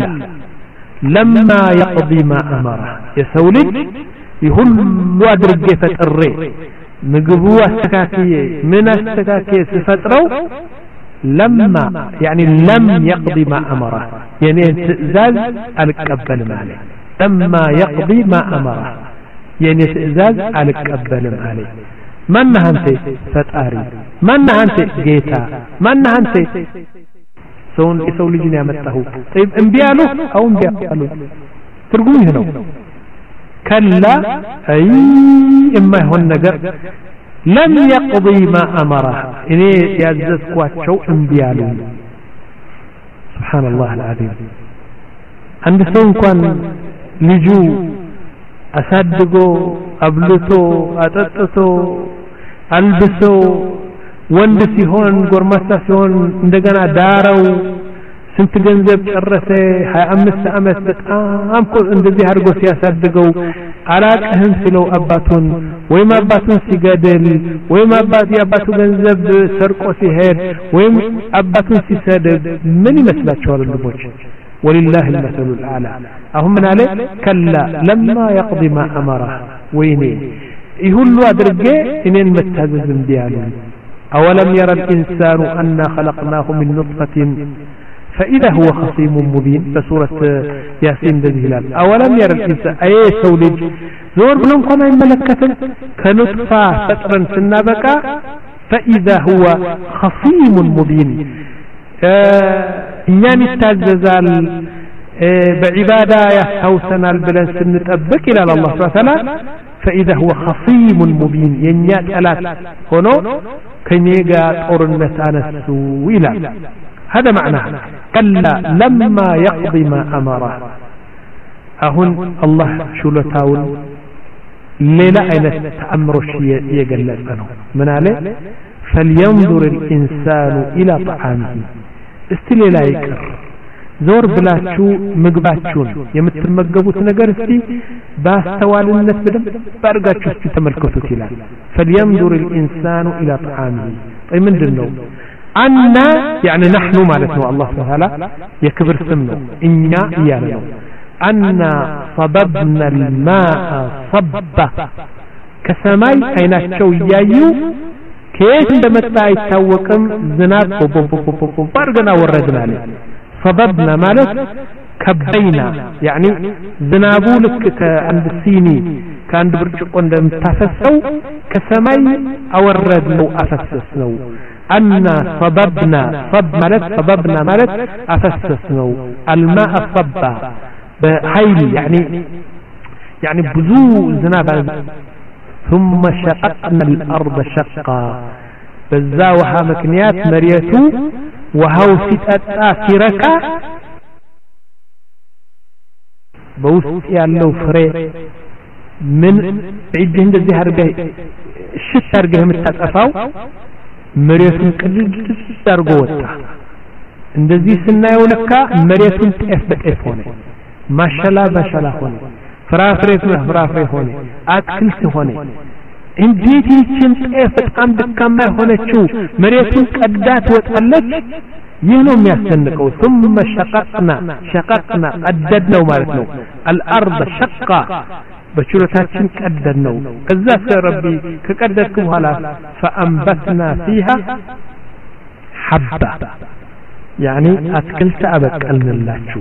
لما يقضي ما امره የሰው ልጅ ይሁሉ አድርጌ ፈጥሬ ምግቡ አስተካክዬ ምን አስተካክዬ ሲፈጥረው لما يعني لم يقضي ما امره يعني تزاز القبل ماله لما يقضي ما امره يعني تزاز القبل ماله من انت فتاري من انت جيتا من انت سون يسول ልጅ ነው ያመጣው طيب እንቢያሉ አው እንቢያሉ ትርጉም ይሄ ነው كلا أي إما هو النجر لم يقضي ما أمره إني يعززكوا شو انبيالو سبحان الله العظيم عند سون كان لجو أصدقو أبلتو أتتتو ألبسو ወንድ ሲሆን ጎርማሳ ሲሆን እንደገና ዳራው ስንት ገንዘብ ጨረሰ ሃያ አምስት አመት በጣም እንደዚህ አድርጎ ሲያሳድገው አላቀህም ሲለው አባቱን ወይም አባቱን ሲገደል ወይም አባቱ ያባቱ ገንዘብ ሰርቆ ሲሄድ ወይም አባቱን ሲሰድብ ምን ይመስላችኋል ልጆች ولله المثل الاعلى አሁን ምን አለ كلا لما يقضي ما امره ويني ይሁሉ አድርጌ እኔን መታዘዝ እንዲያሉ أولم يرى الإنسان أنا خلقناه من نطفة فإذا هو خصيم مبين فسورة ياسين ذلك أولم يرى الإنسان أي سولج زور بلون قمع ملكة كنطفة فترا سنابكا فإذا هو خصيم مبين يعني التجزال بعبادة يحوسنا البلان سنتأبك إلى الله سبحانه وتعالى فإذا هو خصيم مبين ينيات ألات هنا كنيجا أورنة أنسو إلى هذا معناه كلا لما يقضي ما أمره أهن الله شلتاون ሌላ አይነት ተአምሮች የገለጸ ነው ምን አለ فلينظر الانسان الى طعامه እስቲ ሌላ ይቅር ዞር ብላችሁ ምግባችሁን የምትመገቡት ነገር እስቲ ባስተዋልነት በደንብ ባርጋችሁ እስቲ ተመልከቱት ይላል فلينظر الانسان الى طعامه طيب ምንድነው አና يعني نحن ማለት ነው አላህ Ta'ala የክብር ስም ነው እኛ እያለ ነው አና صببنا الماء صبا ከሰማይ አይናቸው ያዩ ከየት እንደመጣ አይታወቅም ዝናብ ፖፖፖፖፖ ባርገና ወረድና አለ صببنا ማለት ከበይና يعني ዝናቡ ልክ ከአንድ ሲኒ ከአንድ ብርጭቆ እንደምታፈሰው ከሰማይ አወረድነው አፈሰስነው أن صببنا صب مالت صببنا مالت أفسسنو الماء صبا بحيل يعني يعني بزو زناب ثم شققنا الأرض شقا بزاوها مكنيات مريتو وهو ستأتا سركا بوست يالو فري من عدهن دزي هرقه الشت هرقه متتقفاو مريتون قلل تارغو ወጣ እንደዚህ ስናየው ለካ መሬቱን ጤፍ በጤፍ ሆነ ማሻላ ባሻላ ሆነ ፍራፍሬ ፍራፍሬ ሆነ አትክልት ሆነ እንዴት ይችን ጤፍ በጣም ደካማ ሆነችው መሬቱን ቀዳት ወጣለች ይህ ነው የሚያስደንቀው ثم شققنا شققنا قددنا ማለት ነው الارض شقا በችሎታችን ቀደድነው ከዛ ረቢ ከቀደድኩ በኋላ فانبتنا فيها حبا يعني አትክልት አበቀልንላችሁ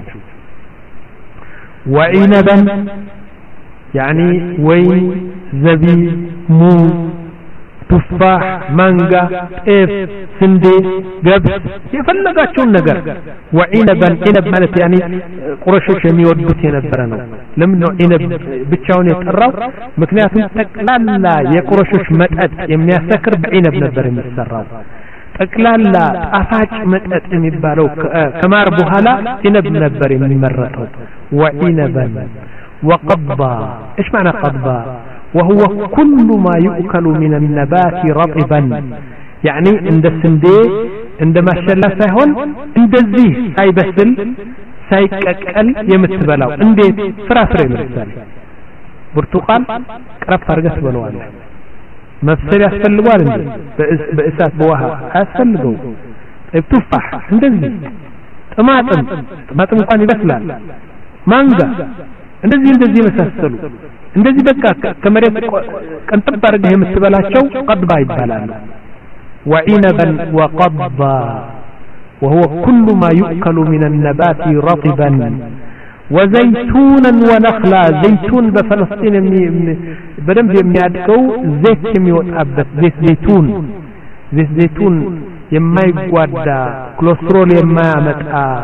وعنبا يعني وين زبيب موز تفاح مانجا طيف سندي ገብስ የፈለጋችሁን ነገር وعنبا عنب ማለት يعني ቁረሾች የሚወዱት የነበረ ነው ለምን ነው عنب ብቻውን የጠራው ምክንያቱም ጠቅላላ የቁረሾች መጠጥ የሚያሰክር በعنب ነበር የሚሰራው ጠቅላላ ጣፋጭ መጠጥ የሚባለው ከማር በኋላ عنب ነበር የሚመረጠው وعنبا وقضبا ايش معنى قضبا وهو كل ما يؤكل من النبات رطبا يعني عند السندي عندما شلا ሳይሆን እንደዚህ ሳይበስል ሳይቀቀል የምትበላው እንዴት ፍራፍሬ ምሳሌ ብርቱካን ቀረፍ አርገስ በለዋል መፍሰል ያስፈልጋል እንዴ በእሳት በውሃ ያስፈልገው ቱፋህ እንደዚህ ጥማጥም ጥማጥም እንኳን ይበስላል ማንጋ እንደዚህ እንደዚህ መሳሰሉ እንደዚህ በቃ ከመሬት ቀንጥብ አድርገህ የምትበላቸው ቀድባ ይባላል وعنبا وقضبا وهو كل ما يؤكل من النبات رطبا وزيتونا ونخلا زيتون بفلسطين بدم የሚያድቀው ዘይት የሚወጣበት ዘይት ዘይቱን ዘይት ዘይቱን የማይጓዳ ኮሌስትሮል የማያመጣ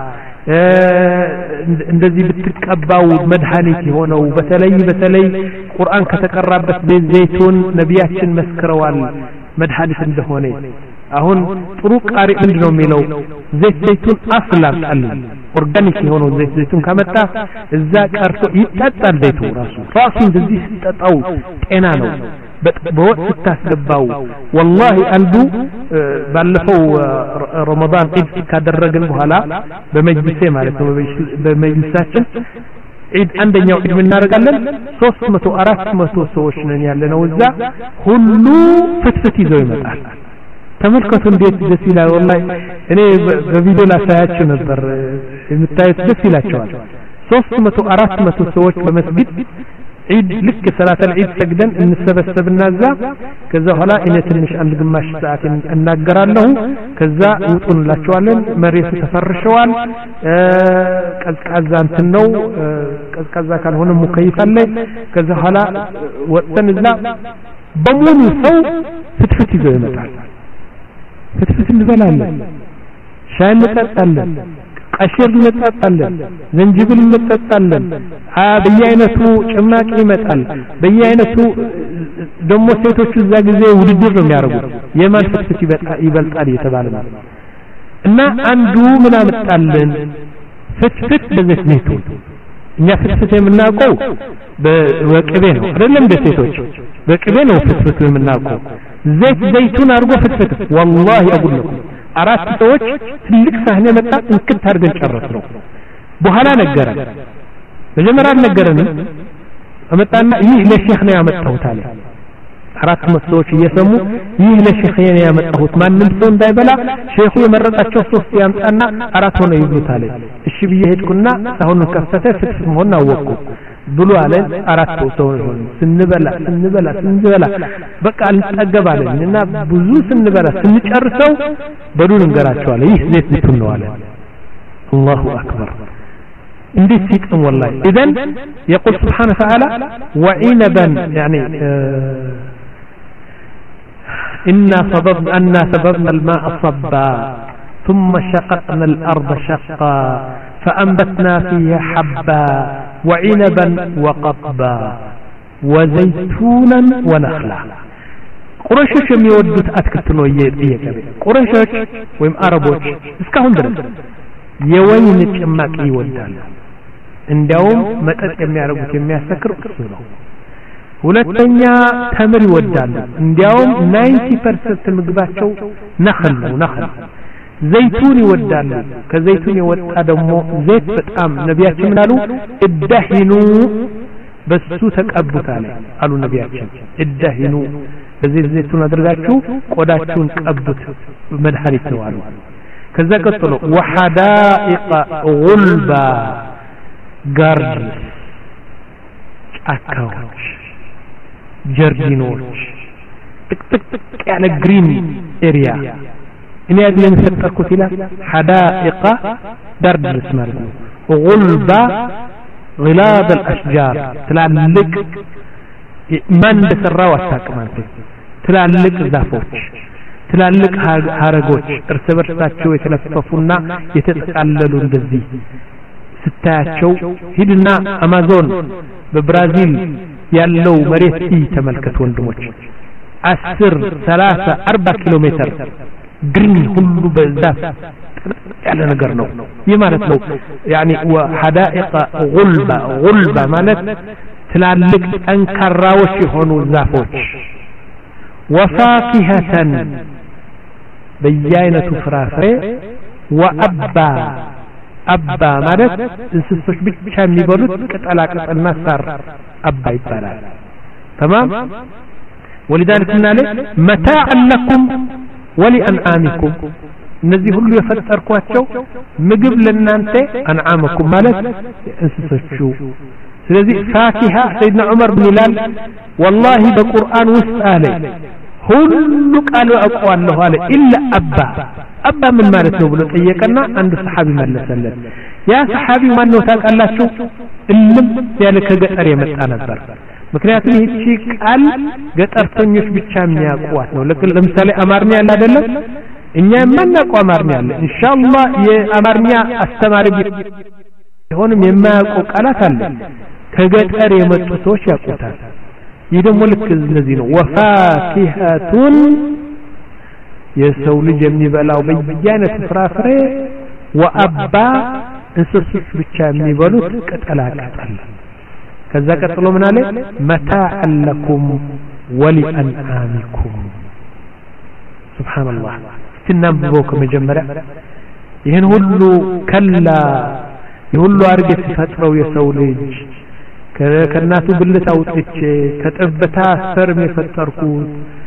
እንደዚህ ብትቀባው መድኃኒት የሆነው በተለይ በተለይ ቁርአን ከተቀራበት ዘይቱን ነቢያችን መስክረዋል መድኃኒት እንደሆነ አሁን ጥሩ ቃሪ ምንድነው የሚለው ዘይት ዘይቱን አስላም ቃል ኦርጋኒክ የሆነው ዘይት ዘይቱን ከመጣ እዛ ቀርቶ ይጣጣል ዘይቱ ራሱ ራሱ እንደዚህ ሲጣጣው ጤና ነው በወጥ ስታስገባው والله አንዱ ባለፈው ረመዳን ኢድ ካደረግን በኋላ በመጅሊሴ ማለት ነው በመጅሊሳችን ኢድ አንደኛው ኢድ ምን እናደርጋለን ሶስት መቶ አራት መቶ ሰዎች ነን ያለነው እዛ ሁሉ ፍትፍት ይዘው ይመጣል ተመልከቱ እንዴት ደስ ይላል والله እኔ በቪዲዮ ላሳያችሁ ነበር የምታዩት ደስ ይላችኋል ሶስት መቶ አራት መቶ ሰዎች በመስጊድ ኢድ ልክ ሰላተ ኢድ ሰግደን እንሰበሰብና እዛ ከዛ ኋላ እኔ ትንሽ አንድ ግማሽ ሰዓት እናገራለሁ ከዛ ውጡንላችኋለን መሬቱ ተፈርሸዋል ቀዝቃዛ እንትን ነው ቀዝቃዛ ካልሆነ ሙከይፍ አለ ከዛ ኋላ ወጥተን እዛ በሙሉ ሰው ፍትፍት ይዘው ይመጣል ፍትፍት እንበላለን ሻይ እንጠጣለን ቀሽር እንጠጣለን ዝንጅብል እንጠጣለን በየአይነቱ ጭማቂ ይመጣል በየአይነቱ ደሞ ሴቶች እዛ ጊዜ ውድድር ነው የሚያደርጉት የማን ፍትፍት ይበልጣል እየተባለ ነው እና አንዱ ምን አመጣልን ፍትፍት በዘይት ዘይቱን እኛ ፍትፍት የምናውቀው በቅቤ ነው አይደለም በሴቶች በቅቤ ነው ፍትፍት የምናውቀው ዘይት ዘይቱን አርጎ ፍትፍት والله አጉልኩም አራት ሰዎች ትልቅ ሳህን መጣ እንክት አድርገን ጨረስነው በኋላ ነገረን መጀመሪያ ነገረን አመጣና ይህ ለሼክ ነው ያመጣሁት አለ አራት መስሎች እየሰሙ ይህ ለሼክ ነው ያመጣሁት ማንንም ሰው እንዳይበላ ሼኹ የመረጣቸው ሶስት ያምጣና አራት ሆነ ይብሉታል እሺ ብዬ ሄድኩና ሳሁን ከፈተ ፍትፍት መሆን አወቅኩ ብሎ አለ አራት ሰው ሆነ ስንበላ ስንበላ ስንበላ በቃ አልጠገባለን እና ብዙ ስንበላ ስንጨርሰው በዱን እንገራቸዋለን ይህ ዘይት ዘይቱን ነው አለ الله اكبر እንዴት ሲጥም والله اذا يقول سبحانه وتعالى وعنبا يعني إنا صببنا أنا صببنا الماء صبا ثم شققنا الأرض شقا فأنبتنا فيها حبا وعنبا وقضبا وزيتونا ونخلا قريشوش የሚወዱት አትክልት ነው እየጠየቀ ቁረይሾች ወይም አረቦች እስካሁን ድረስ የወይን ጭማቂ ይወዳሉ እንዲያውም መጠጥ የሚያረጉት የሚያሰክር እሱ ነው ሁለተኛ ተምር ይወዳሉ እንዲያውም ninety percent ምግባቸው ነخل ነው ነخل ዘይቱን ይወዳሉ ከዘይቱን የወጣ ደግሞ ዘይት በጣም ነቢያችን ምናሉ እደህኑ በሱ ተቀቡታለ አሉ ነቢያችን እደህኑ በዚህ ዘይቱን አድርጋችሁ ቆዳችሁን ቀቡት መድኃኒት ነው አሉ ከዛ ቀጥሎ وحدائق غلبا ጋርድ ጫካዎች ጀርዲኖች ጥቅጥቅ ያለ ግሪን ኤሪያ እኔ ያድለም ሰጠኩት ይላል حدائق دردرس ማለት ነው غلبا غلاب الاشجار ትላልቅ ማን እንደሰራው አታውቅም ትላልቅ ዛፎች ትላልቅ ሀረጎች እርስ በርሳቸው የተለፈፉና የተጠቃለሉ እንደዚህ ስታያቸው ሂድና አማዞን በብራዚል ያለው መሬት ተመልከቱ ወንድሞች አስር ሰላሳ አርባ ኪሎ ሜትር ግሪን ሁሉ በዛፍ ያለ ነገር ነው ይህ ማለት ነው يعني وحدائق غلبة غلبة ማለት ትላልቅ ጠንካራዎች የሆኑ ዛፎች وفاكهة በየአይነቱ ፍራፍሬ وأبا አባ ማለት እንስሶች ብቻ የሚበሉት ቅጠላ ቅጠልና ሳር አባ ይባላል تمام ولذلك قلنا له متاعا لكم ولأنعامكم እነዚህ ሁሉ የፈጠርኳቸው ምግብ ለናንተ አንዓመኩም ማለት እንስሶቹ ስለዚህ ፋኪሃ ሰይድና ዑመር ብን ይላል والله በቁርአን ውስጥ አለ ሁሉ ቃሉ አቋለሁ አለ ኢላ አባ አባ ምን ማለት ነው ብሎ ጠየቀና አንድ ሰሃቢ መለሰለት ያ ሰሃቢ ማን ነው ታውቃላችሁ እልም ያለ ከገጠር የመጣ ነበር ምክንያቱም ይህቺ ቃል ገጠርተኞች ብቻ የሚያውቋት ነው ለምሳሌ አማርኛ ያለ አይደለም እኛ የማናውቀው አማርኛ አለ ኢንሻአላህ የአማርኛ አስተማሪ ቢሆንም የማያውቀው ቃላት አለ ከገጠር የመጡ ሰዎች ያውቁታል ይህ ደግሞ ልክ እንደዚህ ነው ወፋኪሃቱን የሰው ልጅ የሚበላው በየአይነት ፍራፍሬ ወአባ እንስሶች ብቻ የሚበሉት ቅጠላ ቅጠል ከዛ ቀጥሎ ምን አለ መታዕን ለኩም ወሊአንዓሚኩም ሱብሃንአላህ ትናምበው ከመጀመሪያ ይሄን ሁሉ ከላ የሁሉ አርገት ሲፈጥረው የሰው ልጅ ከናቱ ብልት አውጥቼ ከጠበታ ስፐርም የፈጠርኩት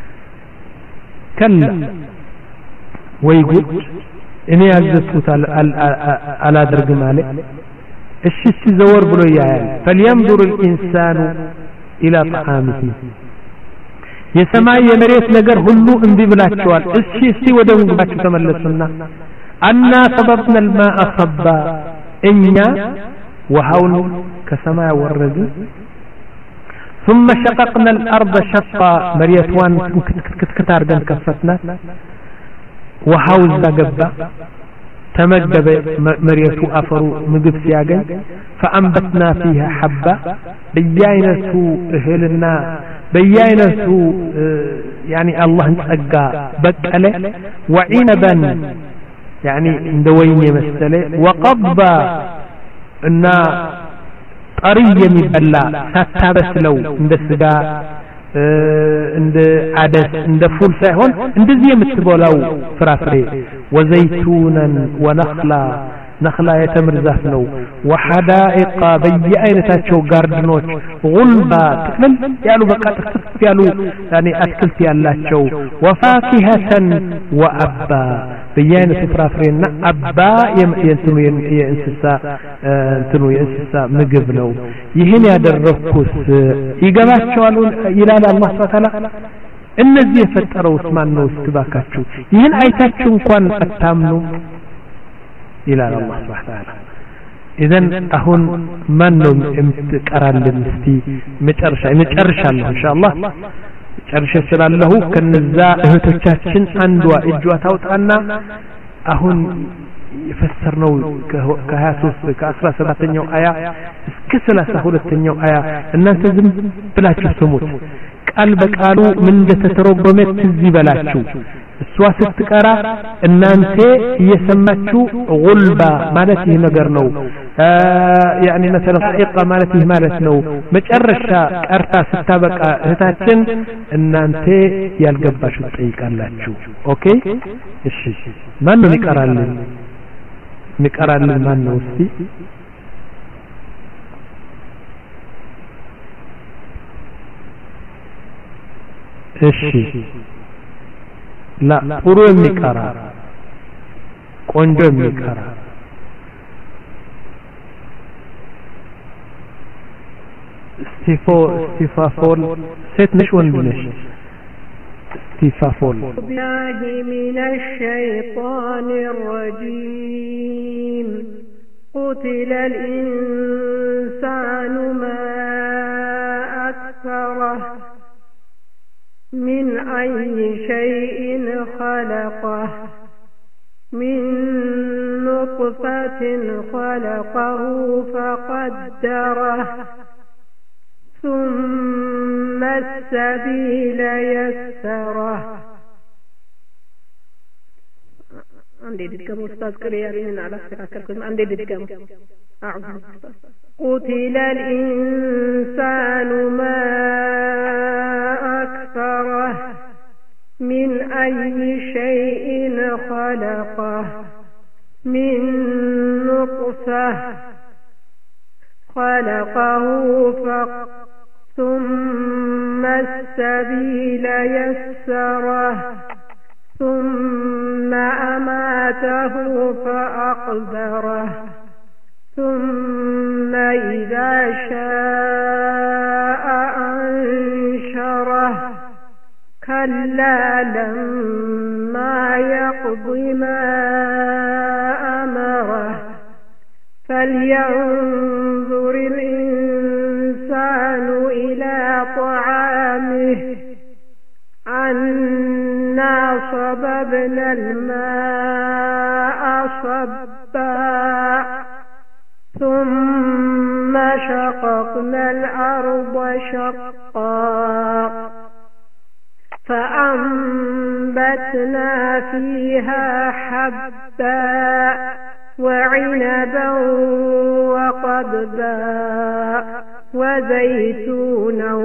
ከላ ወይ ጉድ እኔ ያዘዝኩት አላደርግም አለ እሺ ሲዘወር ብሎ ያያል فلينظر الانسان الى طعامه የሰማይ የመሬት ነገር ሁሉ እንቢ ብላችኋል እሺ እሺ ወደ ምግባችሁ ተመለሱና አና ሰበብና الماء صبا እኛ ውሃውን ከሰማይ ወረደ ثم شققنا الارض شقا مريتوان ክትክት አርገን ከፈትና ውሃው ዘገባ ተመገበ መሬቱ አፈሩ ምግብ ሲያገኝ فأنبتنا فيها حبا በየአይነቱ እህልና በየአይነቱ يعني الله ጸጋ በቀለ وعنبا يعني እንደ ወይን የመሰለ وقضبا እና طري የሚበላ ሳታበስለው እንደ ስጋ እንደ አደስ እንደ ፉል ሳይሆን እንደዚህ የምትበላው ፍራፍሬ ወዘይቱናን ወነኽላ ነኽላ የተምር ዛፍ ነው ወሐዳኢቃ በየአይነታቸው ጋርድኖች ጉልባ ጥቅልል ያሉ በቃ ጥፍጥፍ ያሉ ያኔ አትክልት ያላቸው ወፋኪሀተን ወአባ በየአይነቱ ፍራፍሬና አባ የእንትኑ የእንስሳ እንትኑ የእንስሳ ምግብ ነው ይህን ያደረኩት ይገባቸዋል ይላል አላህ Ta'ala እነዚህ የፈጠረው ማን ነው እስኪባካችሁ ይህን አይታችሁ እንኳን አታምኑ ይላል አላህ Ta'ala ኢዘን አሁን ማን ነው የምትቀራልን እስቲ መጨረሻ መጨረሻለሁ ኢንሻአላህ ጨርሼ ስላለሁ ከነዛ እህቶቻችን አንዷ እጇ ታውጣና አሁን የፈሰርነው ከ23 ከ17ኛው አያ እስከ ሰላሳ ሁለተኛው አያ እናንተ ዝም ብላችሁ ስሙት ቃል በቃሉ ምን እንደተተረጎመ ትዝ ይበላችሁ እሷ ስትቀራ እናንተ እየሰማችሁ ጉልባ ማለት ይህ ነገር ነው يعني مثلا حقيقه ማለት ይህ ማለት ነው መጨረሻ ቀርታ ስታበቃ እህታችን እናንተ ያልገባችሁ ጠይቃላችሁ ኦኬ እሺ ማን ነው ይቀራልን ይቀራልን ማን ነው እስቲ እሺ لا ጥሩ የሚቀራ ቆንጆ የሚቀራ استيفو استيفافول ست نش وند نش استيفافول بالله من الشيطان الرجيم قتل الإنسان ما أكفره من أي شيء خلقه من نطفة خلقه فقدره ثم السبيل يسره عندي دكم أستاذ كريم على فكرة عندي دكم أعوذ قتل الإنسان ما أكفره من أي شيء خلقه من نطفة خلقه فق ثم السبيل يسره ثم أماته فأقبره ثم إذا شاء أنشره كلا لما يقض ما أمره فلينظر الإنسان إلى طعامه أنا صببنا الماء صبا ثم شققنا الأرض شقا فأنبتنا فيها حبا وعنبا وقضبا وزيتونا